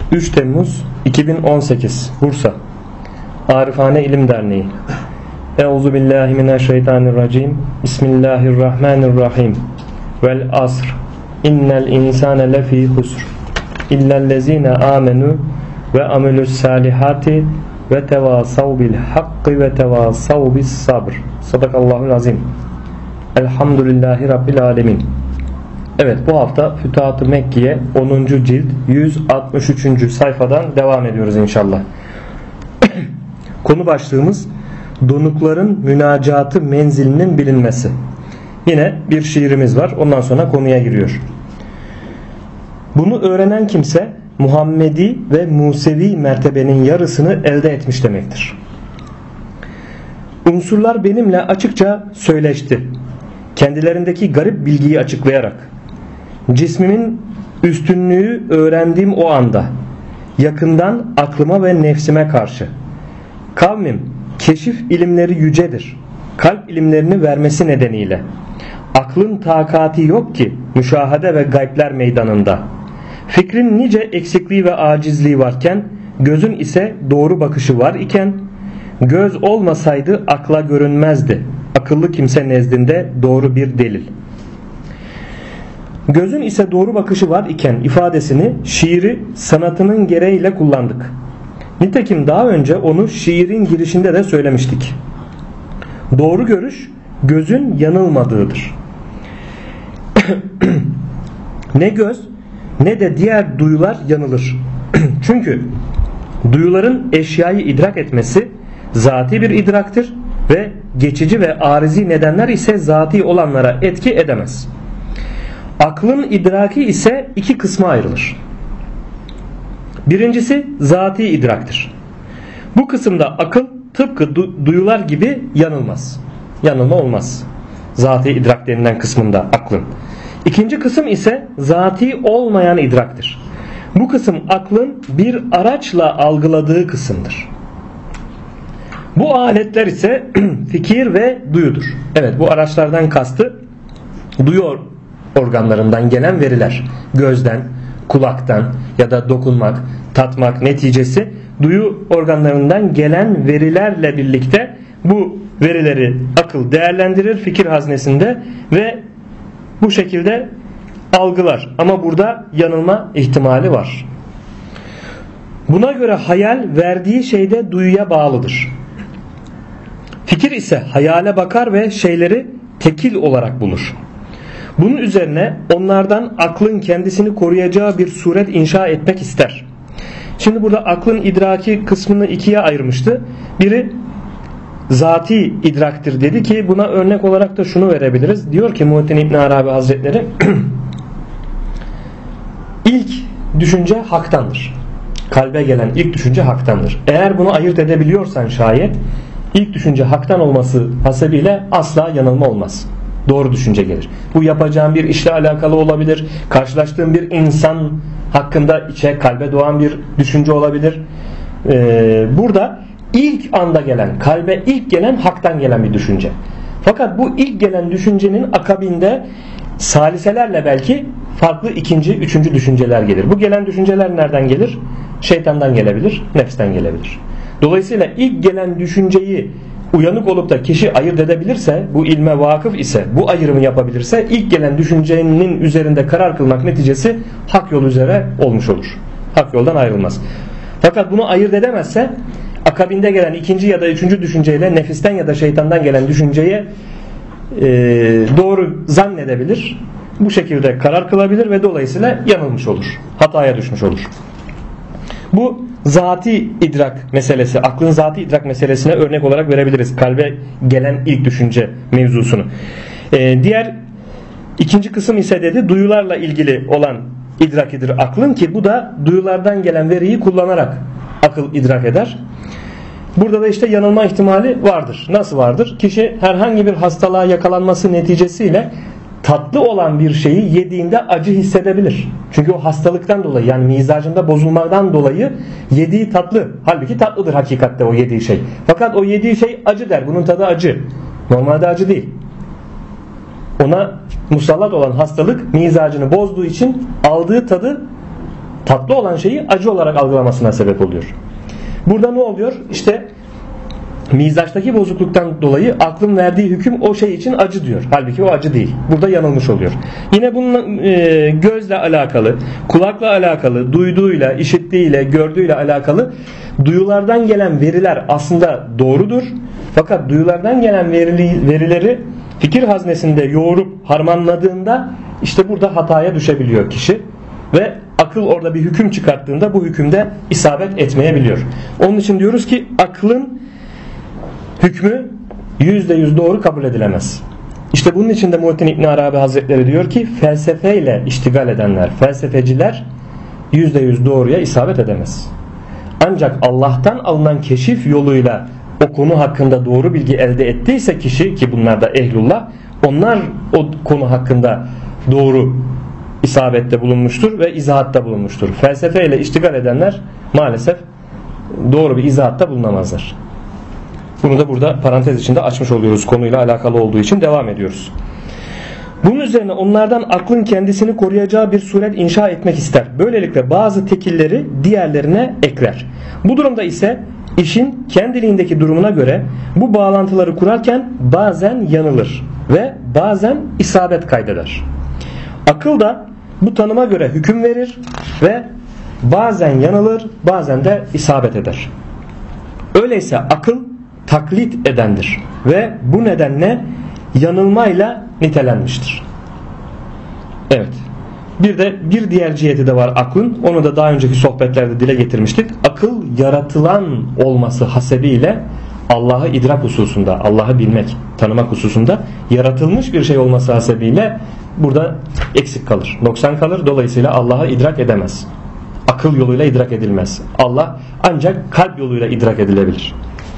3 Temmuz 2018 Bursa Arifane İlim Derneği. Euzubillahimineşşeytanirracim. Bismillahirrahmanirrahim. Vel asr. İnnel insane lefî husr. İllellezîne âmenû ve amilus salihati ve tevasav bil hakkı ve tevasav bis sabr. Sadakallahul azim. Elhamdülillahi Rabbil alemin. Evet, bu hafta Fütuhat-ı Mekkiye 10. cilt 163. sayfadan devam ediyoruz inşallah. Konu başlığımız donukların münacatı menzilinin bilinmesi. Yine bir şiirimiz var. Ondan sonra konuya giriyor. Bunu öğrenen kimse Muhammedi ve Musevi mertebenin yarısını elde etmiş demektir. Unsurlar benimle açıkça söyleşti. Kendilerindeki garip bilgiyi açıklayarak. Cismimin üstünlüğü öğrendiğim o anda, yakından aklıma ve nefsime karşı. Kavmim, keşif ilimleri yücedir. Kalp ilimlerini vermesi nedeniyle. Aklın takati yok ki müşahede ve gaybler meydanında. Fikrin nice eksikliği ve acizliği varken, gözün ise doğru bakışı var iken, göz olmasaydı akla görünmezdi. Akıllı kimse nezdinde doğru bir delil. Gözün ise doğru bakışı var iken ifadesini şiiri sanatının gereğiyle kullandık. Nitekim daha önce onu şiirin girişinde de söylemiştik. Doğru görüş gözün yanılmadığıdır. Ne göz ne de diğer duyular yanılır. Çünkü duyuların eşyayı idrak etmesi zati bir idraktır ve geçici ve arizi nedenler ise zati olanlara etki edemez. Aklın idraki ise iki kısma ayrılır. Birincisi zati idraktır. Bu kısımda akıl tıpkı duyular gibi yanılmaz. Yanılma olmaz. Zati idrak denilen kısmında aklın. İkinci kısım ise zati olmayan idraktır. Bu kısım aklın bir araçla algıladığı kısımdır. Bu aletler ise fikir ve duyudur. Evet, bu araçlardan kastı duyu organlarından gelen veriler. Gözden, kulaktan ya da dokunmak, tatmak neticesi duyu organlarından gelen verilerle birlikte bu verileri akıl değerlendirir fikir haznesinde ve bu şekilde algılar. Ama burada yanılma ihtimali var. Buna göre hayal verdiği şeyde duyuya bağlıdır. Fikir ise hayale bakar ve şeyleri tekil olarak bulur. Bunun üzerine onlardan aklın kendisini koruyacağı bir suret inşa etmek ister. Şimdi burada aklın idraki kısmını ikiye ayırmıştı. Biri zati idraktir dedi ki buna örnek olarak da şunu verebiliriz. Diyor ki Muhittin İbn Arabi Hazretleri ilk düşünce haktandır. Kalbe gelen ilk düşünce haktandır. Eğer bunu ayırt edebiliyorsan şayet ilk düşünce haktan olması hasebiyle asla yanılma olmaz. Doğru düşünce gelir. Bu yapacağın bir işle alakalı olabilir. Karşılaştığın bir insan hakkında kalbe doğan bir düşünce olabilir. Burada ilk anda gelen, kalbe ilk gelen haktan gelen bir düşünce. Fakat bu ilk gelen düşüncenin akabinde saliselerle belki farklı ikinci, üçüncü düşünceler gelir. Bu gelen düşünceler nereden gelir? Şeytandan gelebilir, nefsten gelebilir. Dolayısıyla ilk gelen düşünceyi uyanık olup da kişi ayırt edebilirse, bu ilme vakıf ise, bu ayrımı yapabilirse ilk gelen düşüncenin üzerinde karar kılmak neticesi hak yolu üzere olmuş olur. Hak yoldan ayrılmaz. Fakat bunu ayırt edemezse akabinde gelen ikinci ya da üçüncü düşünceyle nefisten ya da şeytandan gelen düşünceye doğru zannedebilir. Bu şekilde karar kılabilir ve dolayısıyla yanılmış olur. Hataya düşmüş olur. Bu zati idrak meselesi, aklın zati idrak meselesine örnek olarak verebiliriz. Kalbe gelen ilk düşünce mevzusunu. Diğer ikinci kısım ise dedi duyularla ilgili olan idrakidir aklın ki bu da duyulardan gelen veriyi kullanarak akıl idrak eder. Burada da işte yanılma ihtimali vardır. Nasıl vardır? Kişi herhangi bir hastalığa yakalanması neticesiyle tatlı olan bir şeyi yediğinde acı hissedebilir. Çünkü o hastalıktan dolayı yani mizacında bozulmadan dolayı yediği tatlı. Halbuki tatlıdır hakikatte o yediği şey. Fakat o yediği şey acı der. Bunun tadı acı. Normalde acı değil. Ona musallat olan hastalık mizacını bozduğu için aldığı tadı tatlı olan şeyi acı olarak algılamasına sebep oluyor. Burada ne oluyor? İşte mizaçtaki bozukluktan dolayı aklın verdiği hüküm o şey için acı diyor. Halbuki o acı değil. Burada yanılmış oluyor. Yine bunun gözle alakalı, kulakla alakalı, duyduğuyla, işittiğiyle, gördüğüyle alakalı duyulardan gelen veriler aslında doğrudur. Fakat duyulardan gelen verileri fikir haznesinde yoğurup harmanladığında işte burada hataya düşebiliyor kişi. Ve akıl orada bir hüküm çıkarttığında bu hükümde isabet etmeyebiliyor. Onun için diyoruz ki aklın hükmü %100 doğru kabul edilemez. İşte bunun için de Muhittin İbn Arabi Hazretleri diyor ki felsefeyle iştigal edenler, felsefeciler %100 doğruya isabet edemez. Ancak Allah'tan alınan keşif yoluyla o konu hakkında doğru bilgi elde ettiyse kişi, ki bunlar da ehlullah, onlar o konu hakkında doğru isabette bulunmuştur ve izahatta bulunmuştur. Felsefeyle iştigal edenler maalesef doğru bir izahatta bulunamazlar. Bunu da burada parantez içinde açmış oluyoruz, konuyla alakalı olduğu için devam ediyoruz. Bunun üzerine onlardan aklın kendisini koruyacağı bir suret inşa etmek ister. Böylelikle bazı tekilleri diğerlerine ekler. Bu durumda ise işin kendiliğindeki durumuna göre bu bağlantıları kurarken bazen yanılır ve bazen isabet kaydeder. Akıl da bu tanıma göre hüküm verir ve bazen yanılır, bazen de isabet eder. Öyleyse akıl taklit edendir ve bu nedenle yanılmayla nitelenmiştir. Evet. Bir de bir diğer ciheti de var aklın. Onu da daha önceki sohbetlerde dile getirmiştik. Akıl yaratılan olması hasebiyle Allah'ı idrak hususunda, Allah'ı bilmek, tanımak hususunda yaratılmış bir şey olması hasebiyle burada eksik kalır, noksan kalır. Dolayısıyla Allah'ı idrak edemez. Akıl yoluyla idrak edilmez. Allah ancak kalp yoluyla idrak edilebilir.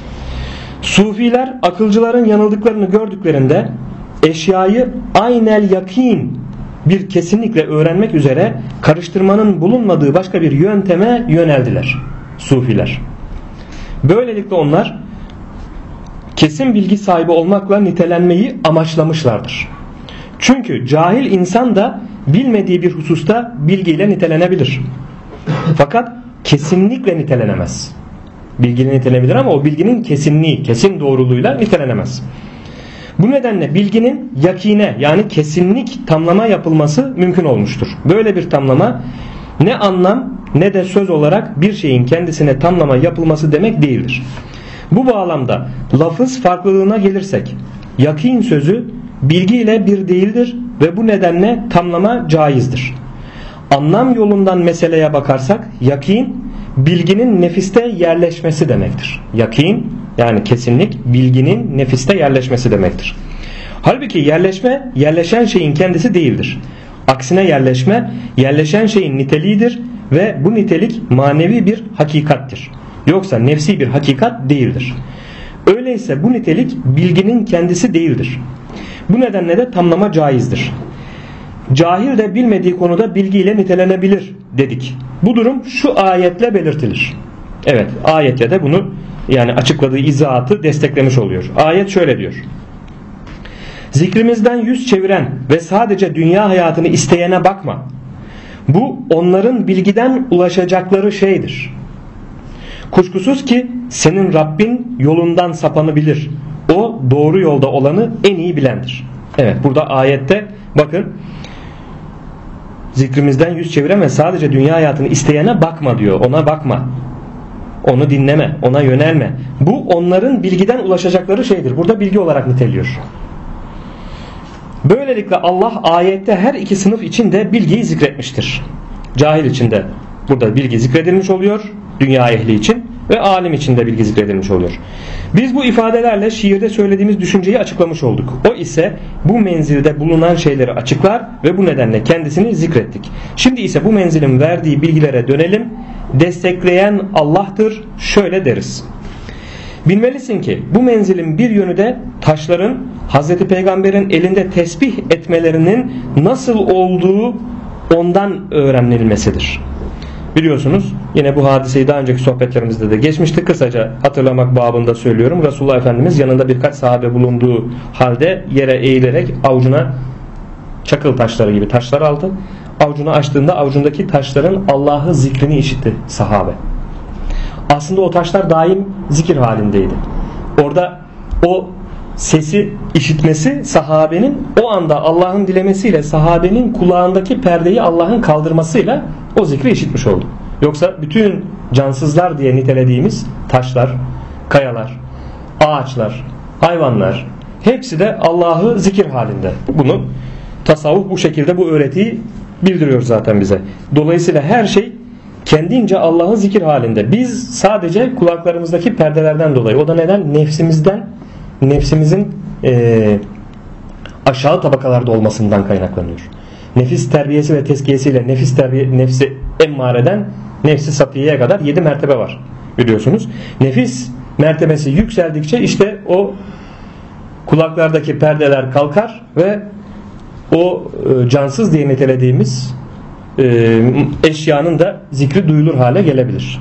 Sufiler akılcıların yanıldıklarını gördüklerinde eşyayı aynel yakin bir kesinlikle öğrenmek üzere karıştırmanın bulunmadığı başka bir yönteme yöneldiler. Sufiler. Böylelikle onlar kesin bilgi sahibi olmakla nitelenmeyi amaçlamışlardır. Çünkü cahil insan da bilmediği bir hususta bilgiyle nitelenebilir. Fakat kesinlikle nitelenemez. Bilgiyle nitelenebilir ama o bilginin kesinliği, kesin doğruluğuyla nitelenemez. Bu nedenle bilginin yakine yani kesinlik tamlama yapılması mümkün olmuştur. Böyle bir tamlama ne anlam ne de söz olarak bir şeyin kendisine tamlama yapılması demek değildir. Bu bağlamda lafız farklılığına gelirsek yakin sözü bilgiyle bir değildir ve bu nedenle tamlama caizdir. Anlam yolundan meseleye bakarsak yakin bilginin nefiste yerleşmesi demektir. Yakin yani kesinlik bilginin nefiste yerleşmesi demektir. Halbuki yerleşme yerleşen şeyin kendisi değildir. Aksine yerleşme yerleşen şeyin niteliğidir ve bu nitelik manevi bir hakikattir. Yoksa nefsi bir hakikat değildir. Öyleyse bu nitelik bilginin kendisi değildir. Bu nedenle de tamlama caizdir. Cahil de bilmediği konuda bilgiyle nitelenebilir dedik. Bu durum şu ayetle belirtilir. Evet, ayetle de bunu yani açıkladığı izahatı desteklemiş oluyor. Ayet şöyle diyor. Zikrimizden yüz çeviren ve sadece dünya hayatını isteyene bakma. Bu onların bilgiden ulaşacakları şeydir. Kuşkusuz ki senin Rabbin yolundan sapanı bilir. O doğru yolda olanı en iyi bilendir. Evet, burada ayette bakın. Zikrimizden yüz çeviren ve sadece dünya hayatını isteyene bakma diyor. Ona bakma. Onu dinleme. Ona yönelme. Bu onların bilgiden ulaşacakları şeydir. Burada bilgi olarak niteliyor. Böylelikle Allah ayette her iki sınıf için de bilgiyi zikretmiştir. Cahil için de burada bilgi zikredilmiş oluyor. Dünya ehli için ve alim için de bilgi zikredilmiş oluyor. Biz bu ifadelerle şiirde söylediğimiz düşünceyi açıklamış olduk. O ise bu menzilde bulunan şeyleri açıklar ve bu nedenle kendisini zikrettik. Şimdi ise bu menzilin verdiği bilgilere dönelim. Destekleyen Allah'tır. Şöyle deriz. Bilmelisin ki bu menzilin bir yönü de taşların Hazreti Peygamber'in elinde tesbih etmelerinin nasıl olduğu ondan öğrenilmesidir. Biliyorsunuz yine bu hadiseyi daha önceki sohbetlerimizde de geçmişti. Kısaca hatırlamak babında söylüyorum. Resulullah Efendimiz yanında birkaç sahabe bulunduğu halde yere eğilerek avucuna çakıl taşları gibi taşlar aldı. avucunu açtığında avucundaki taşların Allah'ı zikrini işitti sahabe. Aslında o taşlar daim zikir halindeydi. Orada o sesi işitmesi sahabenin o anda Allah'ın dilemesiyle, sahabenin kulağındaki perdeyi Allah'ın kaldırmasıyla o zikri işitmiş oldu. Yoksa bütün cansızlar diye nitelediğimiz taşlar, kayalar, ağaçlar, hayvanlar hepsi de Allah'ı zikir halinde. Bunu tasavvuf bu şekilde, bu öğretiyi bildiriyor zaten bize. Dolayısıyla her şey kendince Allah'ı zikir halinde. Biz sadece kulaklarımızdaki perdelerden dolayı. O da neden? Nefsimizin aşağı tabakalarda olmasından kaynaklanıyor. Nefis terbiyesi ve tezkiyesiyle nefsi emmareden nefsi satiyeye kadar 7 mertebe var biliyorsunuz. Nefis mertebesi yükseldikçe işte o kulaklardaki perdeler kalkar ve o cansız diye nitelediğimiz eşyanın da zikri duyulur hale gelebilir.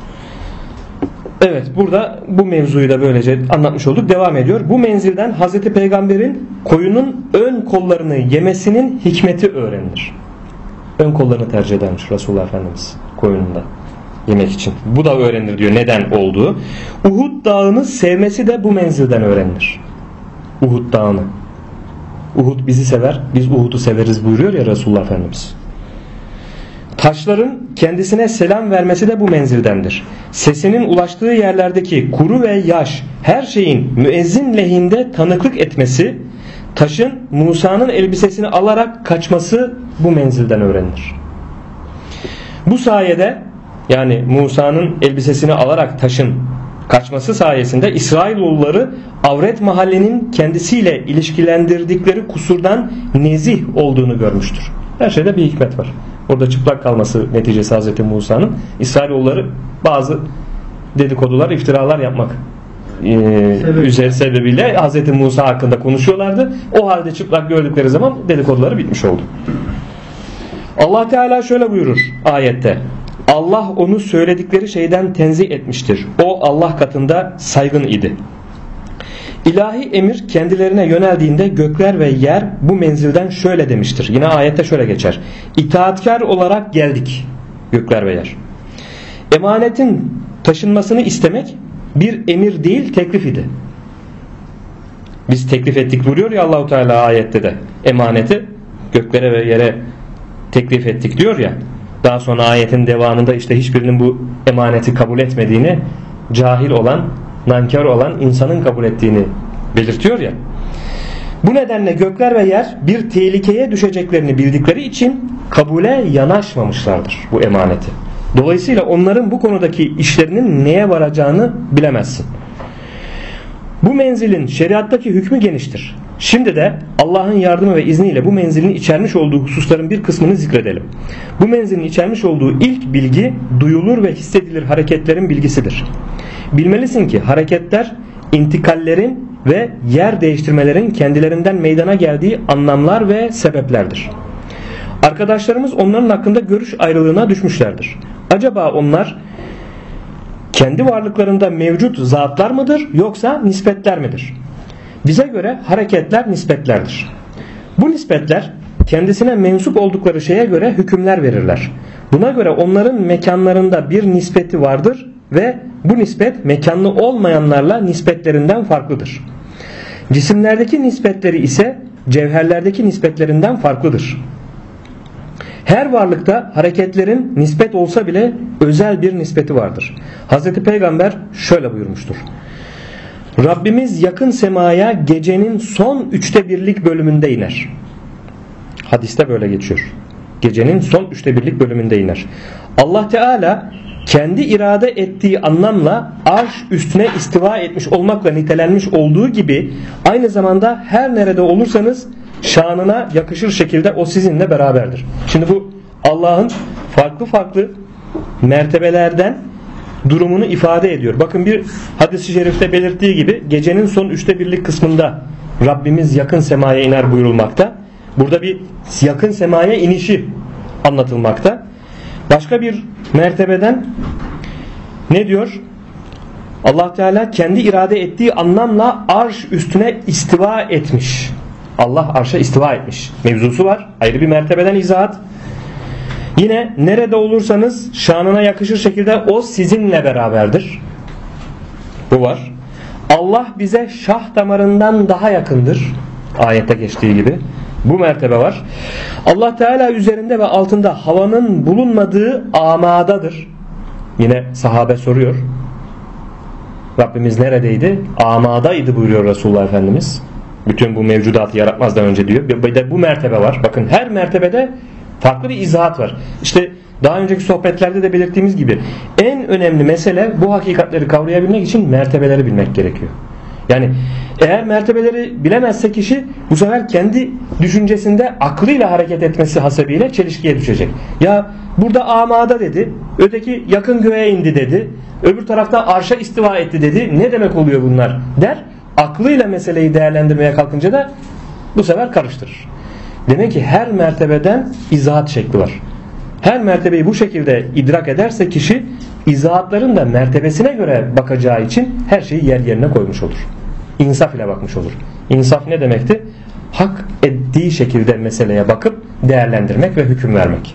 Evet, burada bu mevzuyu da böylece anlatmış olduk. Devam ediyor. Bu menzilden Hazreti Peygamber'in koyunun ön kollarını yemesinin hikmeti öğrenilir. Ön kollarını tercih edermiş Resulullah Efendimiz koyununda yemek için. Bu da öğrenilir diyor neden olduğu. Uhud dağını sevmesi de bu menzilden öğrenilir. Uhud dağını. Uhud bizi sever, biz Uhud'u severiz buyuruyor ya Resulullah Efendimiz. Taşların kendisine selam vermesi de bu menzildendir. Sesinin ulaştığı yerlerdeki kuru ve yaş her şeyin müezzin lehinde tanıklık etmesi, taşın Musa'nın elbisesini alarak kaçması bu menzilden öğrenilir. Bu sayede, yani Musa'nın elbisesini alarak taşın kaçması sayesinde İsrailoğulları avret mahallenin kendisiyle ilişkilendirdikleri kusurdan nezih olduğunu görmüştür. Her şeyde bir hikmet var. Orada çıplak kalması neticesi Hazreti Musa'nın. İsrailoğulları bazı dedikodular, iftiralar yapmak üzeri sebebiyle Hazreti Musa hakkında konuşuyorlardı. O halde çıplak gördükleri zaman dedikoduları bitmiş oldu. Allah Teala şöyle buyurur ayette: Allah onu söyledikleri şeyden tenzih etmiştir. O Allah katında saygın idi. İlahi emir kendilerine yöneldiğinde gökler ve yer bu menzilden şöyle demiştir. Yine ayette şöyle geçer: İtaatkar olarak geldik gökler ve yer. Emanetin taşınmasını istemek bir emir değil, teklif idi. Biz teklif ettik buyuruyor ya Allahu Teala ayette de. Emaneti göklere ve yere teklif ettik diyor ya. Daha sonra ayetin devamında işte hiçbirinin bu emaneti kabul etmediğini, cahil olan, nankör olan insanın kabul ettiğini belirtiyor ya. Bu nedenle gökler ve yer bir tehlikeye düşeceklerini bildikleri için kabule yanaşmamışlardır bu emaneti. Dolayısıyla onların bu konudaki işlerinin neye varacağını bilemezsin. Bu menzilin şeriattaki hükmü geniştir. Şimdi de Allah'ın yardımı ve izniyle bu menzilin içermiş olduğu hususların bir kısmını zikredelim. Bu menzilin içermiş olduğu ilk bilgi duyulur ve hissedilir hareketlerin bilgisidir. Bilmelisin ki hareketler intikallerin ve yer değiştirmelerin kendilerinden meydana geldiği anlamlar ve sebeplerdir. Arkadaşlarımız onların hakkında görüş ayrılığına düşmüşlerdir. Acaba onlar kendi varlıklarında mevcut zatlar mıdır yoksa nispetler midir? Bize göre hareketler nispetlerdir. Bu nispetler kendisine mensup oldukları şeye göre hükümler verirler. Buna göre onların mekanlarında bir nispeti vardır ve bu nispet mekanlı olmayanlarla nispetlerinden farklıdır. Cisimlerdeki nispetleri ise cevherlerdeki nispetlerinden farklıdır. Her varlıkta hareketlerin nispet olsa bile özel bir nispeti vardır. Hazreti Peygamber şöyle buyurmuştur: Rabbimiz yakın semaya gecenin son 1/3 bölümünde iner. Hadiste böyle geçiyor. Gecenin son 1/3 bölümünde iner. Allah Teala kendi irade ettiği anlamla arş üstüne istiva etmiş olmakla nitelenmiş olduğu gibi aynı zamanda her nerede olursanız şanına yakışır şekilde o sizinle beraberdir. Şimdi bu Allah'ın farklı farklı mertebelerden durumunu ifade ediyor. Bakın bir hadis-i şerifte belirttiği gibi gecenin son 1/3 kısmında Rabbimiz yakın semaya iner buyurulmakta. Burada bir yakın semaya inişi anlatılmakta. Başka bir mertebeden ne diyor? Allah Teala kendi irade ettiği anlamla arş üstüne istiva etmiş. Allah arşa istiva etmiş. Mevzusu var. Ayrı bir mertebeden izahat. Yine nerede olursanız şanına yakışır şekilde o sizinle beraberdir. Bu var. Allah bize şah damarından daha yakındır. Ayette geçtiği gibi. Bu mertebe var. Allah Teala üzerinde ve altında havanın bulunmadığı amadadır. Yine sahabe soruyor. Rabbimiz neredeydi? Amadaydı buyuruyor Resulullah Efendimiz. Bütün bu mevcudatı yaratmazdan önce diyor. Bir de bu mertebe var. Bakın her mertebede farklı bir izahat var. İşte daha önceki sohbetlerde de belirttiğimiz gibi en önemli mesele bu hakikatleri kavrayabilmek için mertebeleri bilmek gerekiyor. Yani eğer mertebeleri bilemezse kişi bu sefer kendi düşüncesinde aklıyla hareket etmesi hasebiyle çelişkiye düşecek. Ya burada amada dedi, öteki yakın göğe indi dedi, öbür tarafta arşa istiva etti dedi. Ne demek oluyor bunlar der. Aklıyla meseleyi değerlendirmeye kalkınca da bu sefer karıştırır. Demek ki her mertebeden izahat şekli var. Her mertebeyi bu şekilde idrak ederse kişi izahatların da mertebesine göre bakacağı için her şeyi yer yerine koymuş olur. İnsaf ile bakmış olur. İnsaf ne demekti? Hak ettiği şekilde meseleye bakıp değerlendirmek ve hüküm vermek.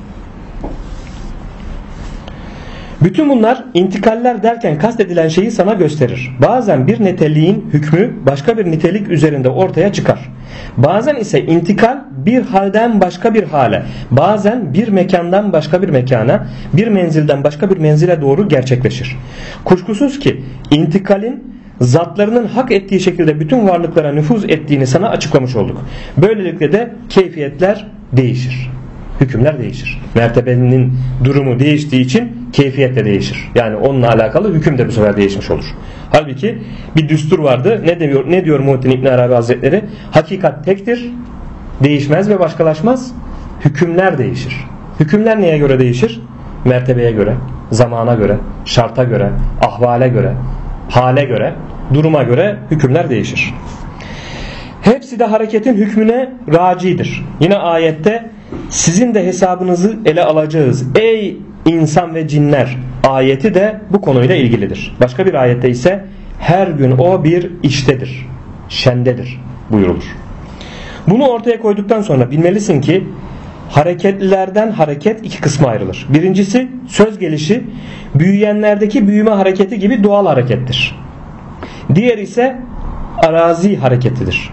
Bütün bunlar intikaller derken kastedilen şeyi sana gösterir. Bazen bir niteliğin hükmü başka bir nitelik üzerinde ortaya çıkar. Bazen ise intikal bir halden başka bir hale, bazen bir mekandan başka bir mekana, bir menzilden başka bir menzile doğru gerçekleşir. Kuşkusuz ki intikalin zatlarının hak ettiği şekilde bütün varlıklara nüfuz ettiğini sana açıklamış olduk. Böylelikle de keyfiyetler değişir. Hükümler değişir. Mertebenin durumu değiştiği için keyfiyet de değişir. Yani onunla alakalı hüküm de bu sefer değişmiş olur. Halbuki bir düstur vardı. Ne diyor Muhittin İbn Arabi Hazretleri? Hakikat tektir, değişmez ve başkalaşmaz. Hükümler değişir. Hükümler neye göre değişir? Mertebeye göre, zamana göre, şarta göre, ahvale göre, hale göre, duruma göre hükümler değişir. Hepsi de hareketin hükmüne racidir. Yine ayette sizin de hesabınızı ele alacağız ey insan ve cinler ayeti de bu konuyla ilgilidir. Başka bir ayette ise her gün o bir iştedir, şendedir buyurulur. Bunu ortaya koyduktan sonra bilmelisin ki hareketlilerden hareket iki kısma ayrılır. Birincisi söz gelişi büyüyenlerdeki büyüme hareketi gibi doğal harekettir. Diğer ise arazi hareketidir.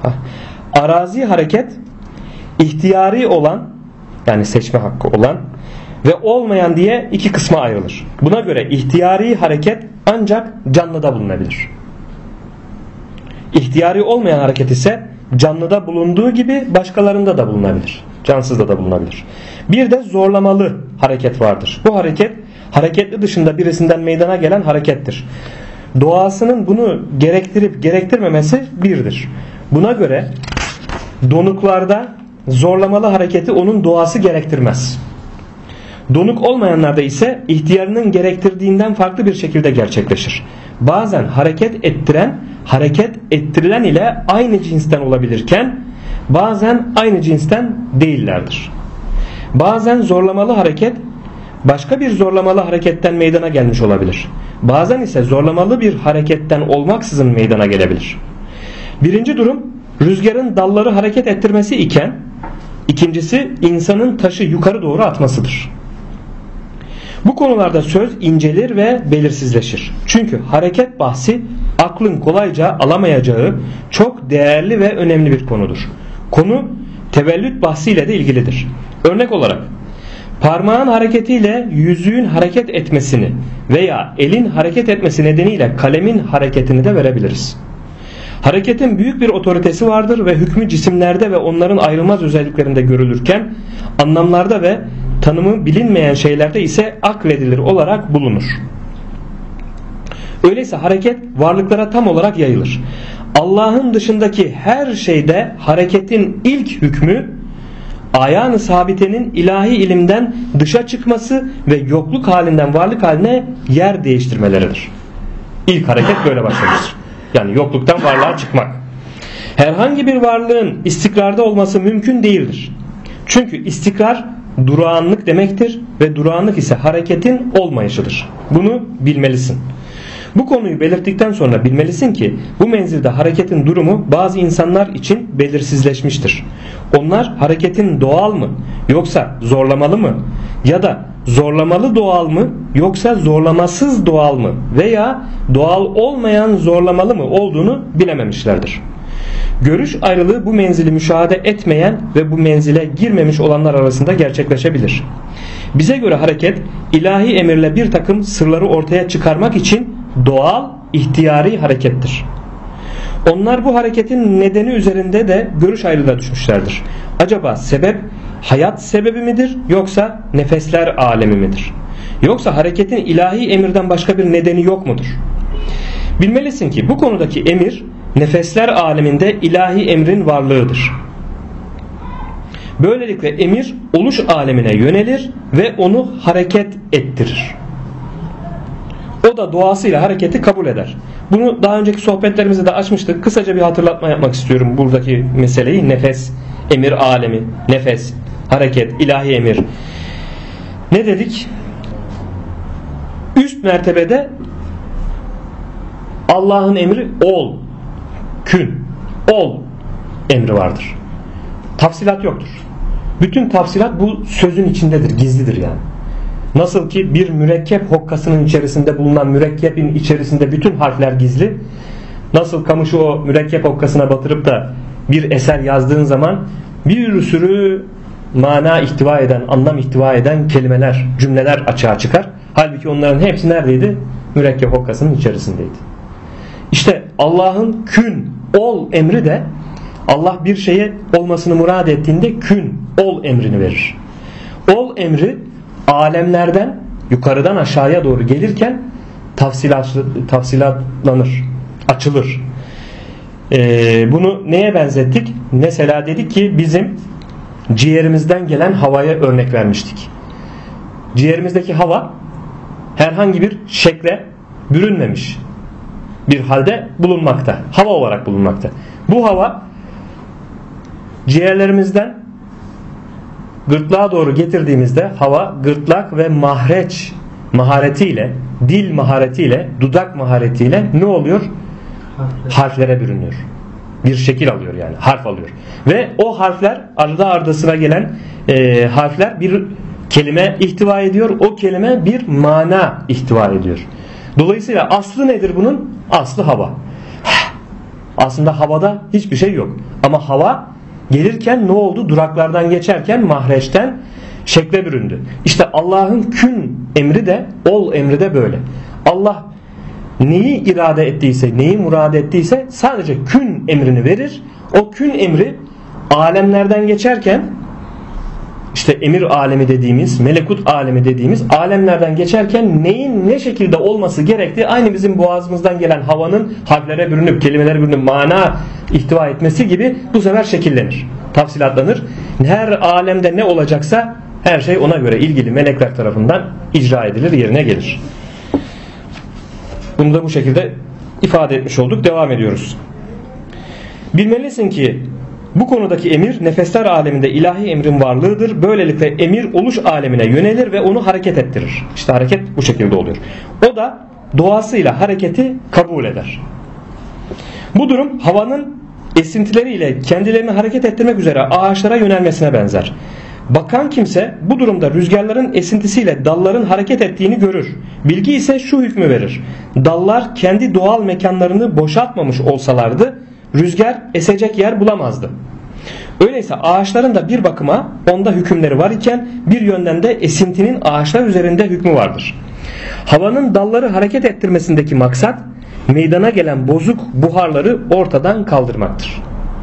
Arazi hareket ihtiyari olan yani seçme hakkı olan ve olmayan diye iki kısma ayrılır. Buna göre ihtiyari hareket ancak canlıda bulunabilir. İhtiyari olmayan hareket ise canlıda bulunduğu gibi başkalarında da bulunabilir. Cansızda da bulunabilir. Bir de zorlamalı hareket vardır. Bu hareket hareketli dışında birisinden meydana gelen harekettir. Doğasının bunu gerektirip gerektirmemesi birdir. Buna göre donuklarda zorlamalı hareketi onun doğası gerektirmez. Donuk olmayanlarda ise ihtiyarının gerektirdiğinden farklı bir şekilde gerçekleşir. Bazen hareket ettiren, hareket ettirilen ile aynı cinsten olabilirken bazen aynı cinsten değillerdir. Bazen zorlamalı hareket başka bir zorlamalı hareketten meydana gelmiş olabilir. Bazen ise zorlamalı bir hareketten olmaksızın meydana gelebilir. Birinci durum rüzgarın dalları hareket ettirmesi iken ikincisi insanın taşı yukarı doğru atmasıdır. Bu konularda söz incelir ve belirsizleşir. Çünkü hareket bahsi aklın kolayca alamayacağı çok değerli ve önemli bir konudur. Konu tevellüt bahsiyle de ilgilidir. Örnek olarak parmağın hareketiyle yüzüğün hareket etmesini veya elin hareket etmesi nedeniyle kalemin hareketini de verebiliriz. Hareketin büyük bir otoritesi vardır ve hükmü cisimlerde ve onların ayrılmaz özelliklerinde görülürken anlamlarda ve tanımı bilinmeyen şeylerde ise akledilir olarak bulunur. Öyleyse hareket varlıklara tam olarak yayılır. Allah'ın dışındaki her şeyde hareketin ilk hükmü ayağını sabitenin ilahi ilimden dışa çıkması ve yokluk halinden varlık haline yer değiştirmeleridir. İlk hareket böyle başlamıştır. Yani yokluktan varlığa çıkmak. Herhangi bir varlığın istikrarda olması mümkün değildir. Çünkü istikrar durağanlık demektir ve durağanlık ise hareketin olmayışıdır. Bunu bilmelisin. Bu konuyu belirttikten sonra bilmelisin ki bu menzilde hareketin durumu bazı insanlar için belirsizleşmiştir. Onlar hareketin doğal mı yoksa zorlamalı mı ya da zorlamalı doğal mı yoksa zorlamasız doğal mı veya doğal olmayan zorlamalı mı olduğunu bilememişlerdir. Görüş ayrılığı bu menzili müşahede etmeyen ve bu menzile girmemiş olanlar arasında gerçekleşebilir. Bize göre hareket ilahi emirle bir takım sırları ortaya çıkarmak için doğal, ihtiyari harekettir. Onlar bu hareketin nedeni üzerinde de görüş ayrılığına düşmüşlerdir. Acaba sebep hayat sebebi midir yoksa nefesler alemi midir? Yoksa hareketin ilahi emirden başka bir nedeni yok mudur? Bilmelisin ki bu konudaki emir nefesler aleminde ilahi emrin varlığıdır. Böylelikle emir oluş alemine yönelir ve onu hareket ettirir. O da doğasıyla hareketi kabul eder. Bunu daha önceki sohbetlerimizde de açmıştık. Kısaca bir hatırlatma yapmak istiyorum buradaki meseleyi. Nefes, emir alemi, nefes, hareket, ilahi emir. Ne dedik? Üst mertebede Allah'ın emri ol, kün, ol emri vardır. Tafsilat yoktur. Bütün tafsilat bu sözün içindedir, gizlidir yani. Nasıl ki bir mürekkep hokkasının içerisinde bulunan mürekkebin içerisinde bütün harfler gizli. Nasıl kamışı o mürekkep hokkasına batırıp da bir eser yazdığın zaman bir sürü mana ihtiva eden, anlam ihtiva eden kelimeler, cümleler açığa çıkar. Halbuki onların hepsi neredeydi? Mürekkep hokkasının içerisindeydi. İşte Allah'ın kün, ol emri de Allah bir şeye olmasını murad ettiğinde kün, ol emrini verir. Ol emri alemlerden yukarıdan aşağıya doğru gelirken tafsilatlanır, açılır. Bunu neye benzettik? Mesela dedik ki bizim ciğerimizden gelen havaya örnek vermiştik. Ciğerimizdeki hava herhangi bir şekle bürünmemiş bir halde bulunmakta. Hava olarak bulunmakta. Bu hava ciğerlerimizden gırtlağa doğru getirdiğimizde hava gırtlak ve mahreç maharetiyle, dil maharetiyle, dudak maharetiyle ne oluyor? Harflere bürünüyor. Bir şekil alıyor yani. Harf alıyor. Ve o harfler ardı sıra gelen harfler bir kelime ihtiva ediyor. O kelime bir mana ihtiva ediyor. Dolayısıyla aslı nedir bunun? Aslı hava. Aslında havada hiçbir şey yok. Ama hava gelirken ne oldu? Duraklardan geçerken mahreçten şekle büründü. İşte Allah'ın kün emri de ol emri de böyle. Allah neyi irade ettiyse, neyi murad ettiyse sadece kün emrini verir. O kün emri alemlerden geçerken işte emir alemi dediğimiz, melekut alemi dediğimiz alemlerden geçerken neyin ne şekilde olması gerektiği aynı bizim boğazımızdan gelen havanın harflere bürünüp, kelimelere bürünüp mana ihtiva etmesi gibi bu sefer şekillenir, tafsilatlanır. Her alemde ne olacaksa her şey ona göre ilgili melekler tarafından icra edilir, yerine gelir. Bunu da bu şekilde ifade etmiş olduk. Devam ediyoruz. Bilmelisin ki bu konudaki emir nefesler aleminde ilahi emrin varlığıdır. Böylelikle emir oluş alemine yönelir ve onu hareket ettirir. İşte hareket bu şekilde oluyor. O da doğasıyla hareketi kabul eder. Bu durum havanın esintileriyle kendilerini hareket ettirmek üzere ağaçlara yönelmesine benzer. Bakan kimse bu durumda rüzgarların esintisiyle dalların hareket ettiğini görür. Bilgi ise şu hükmü verir: dallar kendi doğal mekanlarını boşaltmamış olsalardı rüzgar esecek yer bulamazdı. Öyleyse ağaçların da bir bakıma onda hükümleri var iken bir yönden de esintinin ağaçlar üzerinde hükmü vardır. Havanın dalları hareket ettirmesindeki maksat meydana gelen bozuk buharları ortadan kaldırmaktır.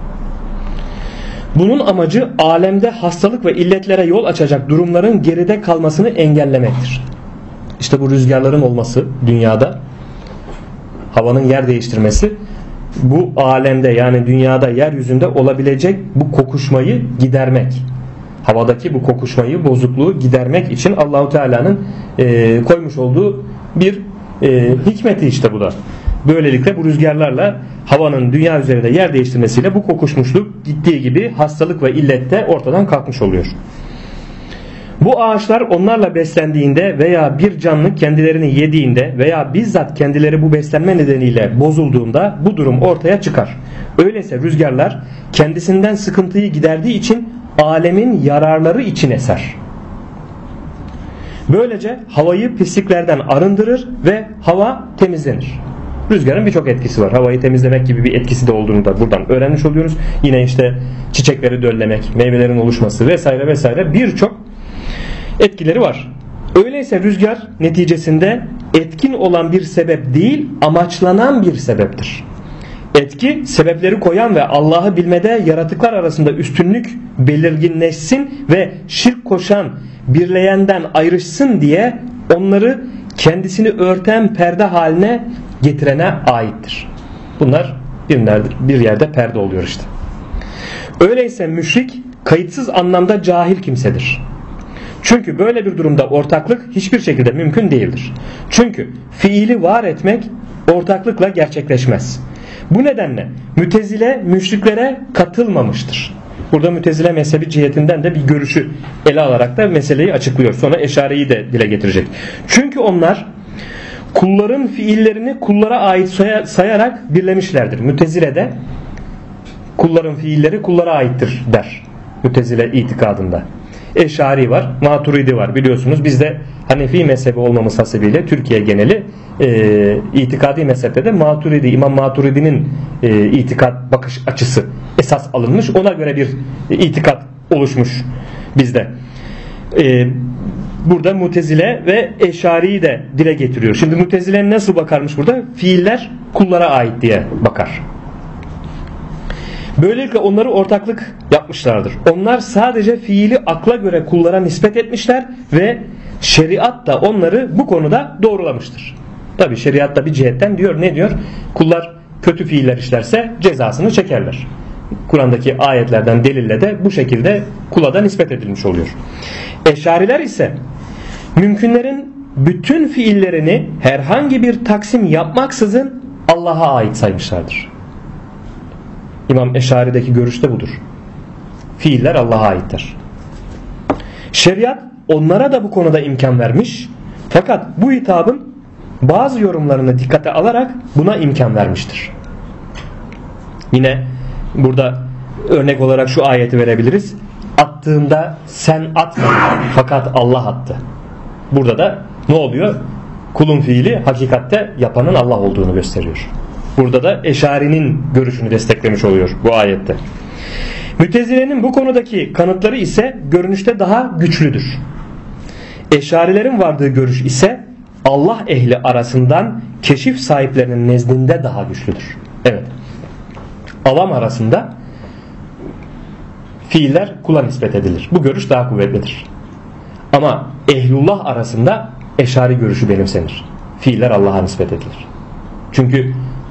Bunun amacı alemde hastalık ve illetlere yol açacak durumların geride kalmasını engellemektir. İşte bu rüzgarların olması dünyada, havanın yer değiştirmesi, bu alemde yani dünyada, yeryüzünde olabilecek bu kokuşmayı gidermek. Havadaki bu kokuşmayı, bozukluğu gidermek için Allahu Teala'nın koymuş olduğu bir hikmeti işte bu da. Böylelikle bu rüzgarlarla havanın dünya üzerinde yer değiştirmesiyle bu kokuşmuşluk gittiği gibi hastalık ve illette ortadan kalkmış oluyor. Bu ağaçlar onlarla beslendiğinde veya bir canlı kendilerini yediğinde veya bizzat kendileri bu beslenme nedeniyle bozulduğunda bu durum ortaya çıkar. Öyleyse rüzgarlar kendisinden sıkıntıyı giderdiği için alemin yararları için eser. Böylece havayı pisliklerden arındırır ve hava temizlenir. Rüzgarın birçok etkisi var. Havayı temizlemek gibi bir etkisi de olduğunu da buradan öğrenmiş oluyoruz. Yine işte çiçekleri döllemek, meyvelerin oluşması vesaire vesaire birçok etkileri var. Öyleyse rüzgar neticesinde etkin olan bir sebep değil, amaçlanan bir sebeptir. Etki, sebepleri koyan ve Allah'ı bilmede yaratıklar arasında üstünlük belirginleşsin ve şirk koşan birleyenden ayrışsın diye onları kendisini örten perde haline getirene aittir. Bunlar bir yerde perde oluyor işte. Öyleyse müşrik kayıtsız anlamda cahil kimsedir. Çünkü böyle bir durumda ortaklık hiçbir şekilde mümkün değildir. Çünkü fiili var etmek ortaklıkla gerçekleşmez. Bu nedenle Mütezile müşriklere katılmamıştır. Burada Mütezile mezhebi cihetinden de bir görüşü ele alarak da meseleyi açıklıyor. Sonra Eşari'yi de dile getirecek. Çünkü onlar kulların fiillerini kullara ait sayarak birlemişlerdir. Mütezile'de kulların fiilleri kullara aittir der. Mütezile itikadında. Eşari var, Maturidi var. Biliyorsunuz bizde Hanefi mezhebi olmamız hasebiyle Türkiye geneli itikadi mezhepte de Maturidi, İmam Maturidi'nin itikat bakış açısı esas alınmış. Ona göre bir itikat oluşmuş bizde. Burada Mutezile ve Eşari'yi de dile getiriyor. Şimdi Mutezile nasıl bakarmış burada? Fiiller kullara ait diye bakar. Böylelikle onları ortaklık yapmışlardır. Onlar sadece fiili akla göre kullara nispet etmişler ve şeriat da onları bu konuda doğrulamıştır. Tabi şeriat da bir cihetten diyor, ne diyor? Kullar kötü fiiller işlerse cezasını çekerler. Kur'an'daki ayetlerden delille de bu şekilde kula da nispet edilmiş oluyor. Eşariler ise mümkünlerin bütün fiillerini herhangi bir taksim yapmaksızın Allah'a ait saymışlardır. İmam Eşari'deki görüş de budur. Fiiller Allah'a aittir. Şeriat onlara da bu konuda imkan vermiş. Fakat bu hitabın bazı yorumlarını dikkate alarak buna imkan vermiştir. Yine burada örnek olarak şu ayeti verebiliriz. Attığında sen atmadın fakat Allah attı. Burada da ne oluyor? Kulun fiili hakikatte yapanın Allah olduğunu gösteriyor. Burada da Eşari'nin görüşünü desteklemiş oluyor bu ayette. Mütezile'nin bu konudaki kanıtları ise görünüşte daha güçlüdür. Eşarilerin vardığı görüş ise Allah ehli arasından keşif sahiplerinin nezdinde daha güçlüdür. Evet. Avam arasında fiiller kula nispet edilir. Bu görüş daha kuvvetlidir. Ama ehlullah arasında Eşari görüşü benimsenir. Fiiller Allah'a nispet edilir. Çünkü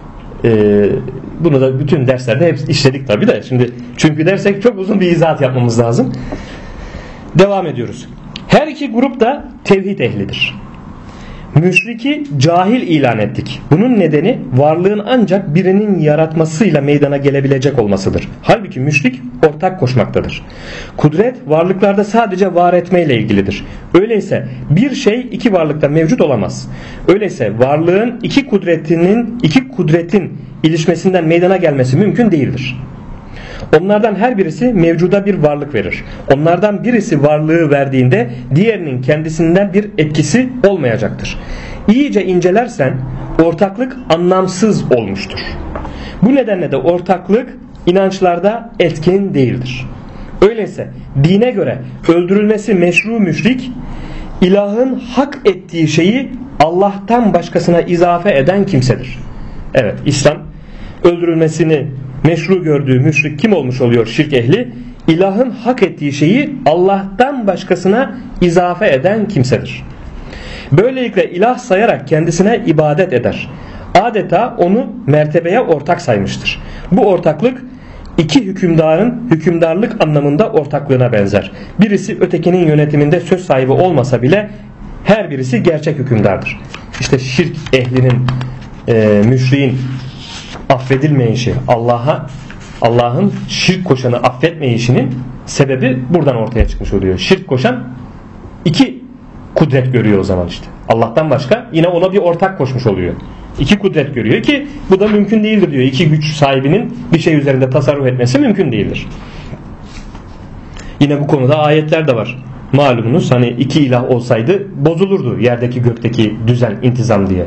bunu da bütün derslerde hep işledik tabi de. Şimdi çünkü dersek çok uzun bir izahat yapmamız lazım. Devam ediyoruz. Her iki grup da tevhid ehlidir. Müşriki cahil ilan ettik. Bunun nedeni varlığın ancak birinin yaratmasıyla meydana gelebilecek olmasıdır. Halbuki müşrik ortak koşmaktadır. Kudret varlıklarda sadece var etmeyle ilgilidir. Öyleyse bir şey iki varlıkta mevcut olamaz. Öyleyse varlığın iki kudretin ilişmesinden meydana gelmesi mümkün değildir. Onlardan her birisi mevcuda bir varlık verir. Onlardan birisi varlığı verdiğinde diğerinin kendisinden bir etkisi olmayacaktır. İyice incelersen ortaklık anlamsız olmuştur. Bu nedenle de ortaklık inançlarda etkin değildir. Öyleyse dine göre öldürülmesi meşru müşrik, ilahın hak ettiği şeyi Allah'tan başkasına izafe eden kimsedir. Evet, İslam öldürülmesini meşru gördüğü müşrik kim olmuş oluyor? Şirk ehli. İlahın hak ettiği şeyi Allah'tan başkasına izafe eden kimsedir. Böylelikle ilah sayarak kendisine ibadet eder. Adeta onu mertebeye ortak saymıştır. Bu ortaklık iki hükümdarın hükümdarlık anlamında ortaklığına benzer. Birisi ötekinin yönetiminde söz sahibi olmasa bile her birisi gerçek hükümdardır. İşte şirk ehlinin, müşriğin affedilmeyişi, Allah'ın şirk koşanı affetmeyişinin sebebi buradan ortaya çıkmış oluyor. Şirk koşan iki kudret görüyor o zaman işte. Allah'tan başka yine ona bir ortak koşmuş oluyor. İki kudret görüyor ki bu da mümkün değildir diyor. İki güç sahibinin bir şey üzerinde tasarruf etmesi mümkün değildir. Yine bu konuda ayetler de var. Malumunuz hani iki ilah olsaydı bozulurdu yerdeki gökteki düzen, intizam diye.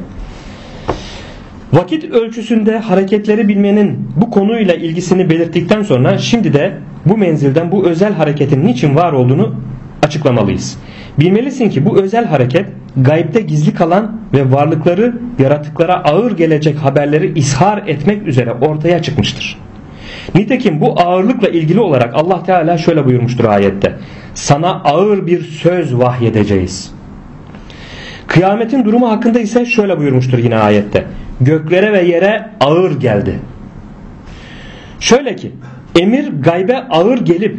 Vakit ölçüsünde hareketleri bilmenin bu konuyla ilgisini belirttikten sonra şimdi de bu menzilden bu özel hareketin niçin var olduğunu açıklamalıyız. Bilmelisin ki bu özel hareket gaybde gizli kalan ve varlıkları yaratıklara ağır gelecek haberleri ishar etmek üzere ortaya çıkmıştır. Nitekim bu ağırlıkla ilgili olarak Allah Teala şöyle buyurmuştur ayette: sana ağır bir söz vahyedeceğiz. Kıyametin durumu hakkında ise şöyle buyurmuştur yine ayette: göklere ve yere ağır geldi. Şöyle ki emir gaybe ağır gelip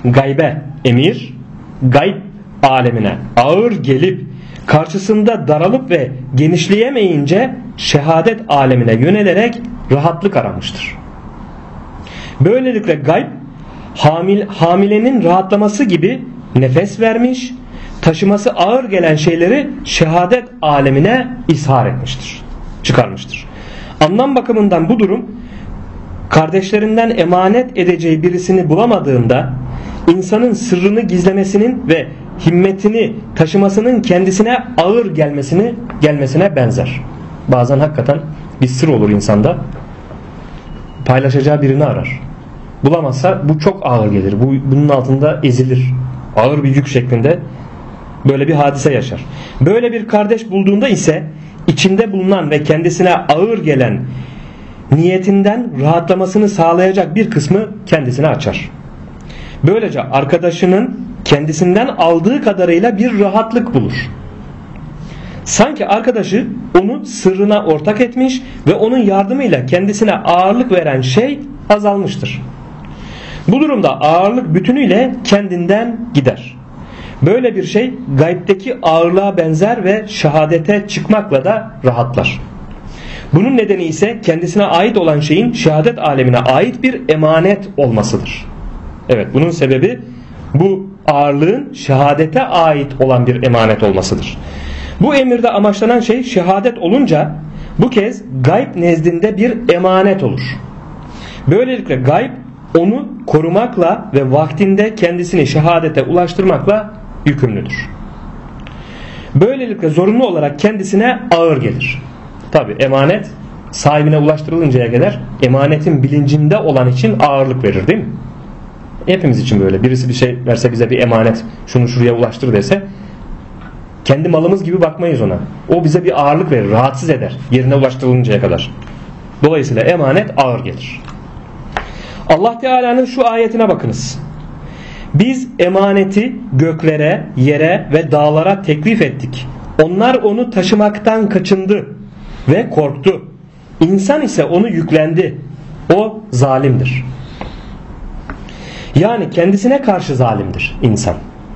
emir gayb alemine ağır gelip karşısında daralıp ve genişleyemeyince şehadet alemine yönelerek rahatlık aramıştır. Böylelikle gayb hamilenin rahatlaması gibi nefes vermiş, taşıması ağır gelen şeyleri şehadet alemine ishar etmiştir, çıkarmıştır. Anlam bakımından bu durum, kardeşlerinden emanet edeceği birisini bulamadığında insanın sırrını gizlemesinin ve himmetini taşımasının kendisine ağır gelmesine benzer. Bazen hakikaten bir sır olur insanda, paylaşacağı birini arar. Bulamazsa bu çok ağır gelir. Bunun altında ezilir. Ağır bir yük şeklinde böyle bir hadise yaşar. Böyle bir kardeş bulduğunda ise içinde bulunan ve kendisine ağır gelen niyetinden rahatlamasını sağlayacak bir kısmı kendisine açar. Böylece arkadaşının kendisinden aldığı kadarıyla bir rahatlık bulur. Sanki arkadaşı onu sırrına ortak etmiş ve onun yardımıyla kendisine ağırlık veren şey azalmıştır. Bu durumda ağırlık bütünüyle kendinden gider. Böyle bir şey gaybdeki ağırlığa benzer ve şehadete çıkmakla da rahatlar. Bunun nedeni ise kendisine ait olan şeyin şehadet alemine ait bir emanet olmasıdır. Evet, bunun sebebi bu ağırlığın şehadete ait olan bir emanet olmasıdır. Bu emirde amaçlanan şey şehadet olunca bu kez gayb nezdinde bir emanet olur. Böylelikle gayb onu korumakla ve vaktinde kendisini şehadete ulaştırmakla yükümlüdür. Böylelikle zorunlu olarak kendisine ağır gelir. Tabi emanet sahibine ulaştırılıncaya kadar emanetin bilincinde olan için ağırlık verir, değil mi? Hepimiz için böyle. Birisi bir şey verse, bize bir emanet, şunu şuraya ulaştır dese, kendi malımız gibi bakmayız ona. O bize bir ağırlık verir, rahatsız eder yerine ulaştırılıncaya kadar. Dolayısıyla emanet ağır gelir. Allah Teala'nın şu ayetine bakınız. Biz emaneti göklere, yere ve dağlara teklif ettik. Onlar onu taşımaktan kaçındı ve korktu. İnsan ise onu yüklendi. O zalimdir. Yani kendisine karşı zalimdir insan.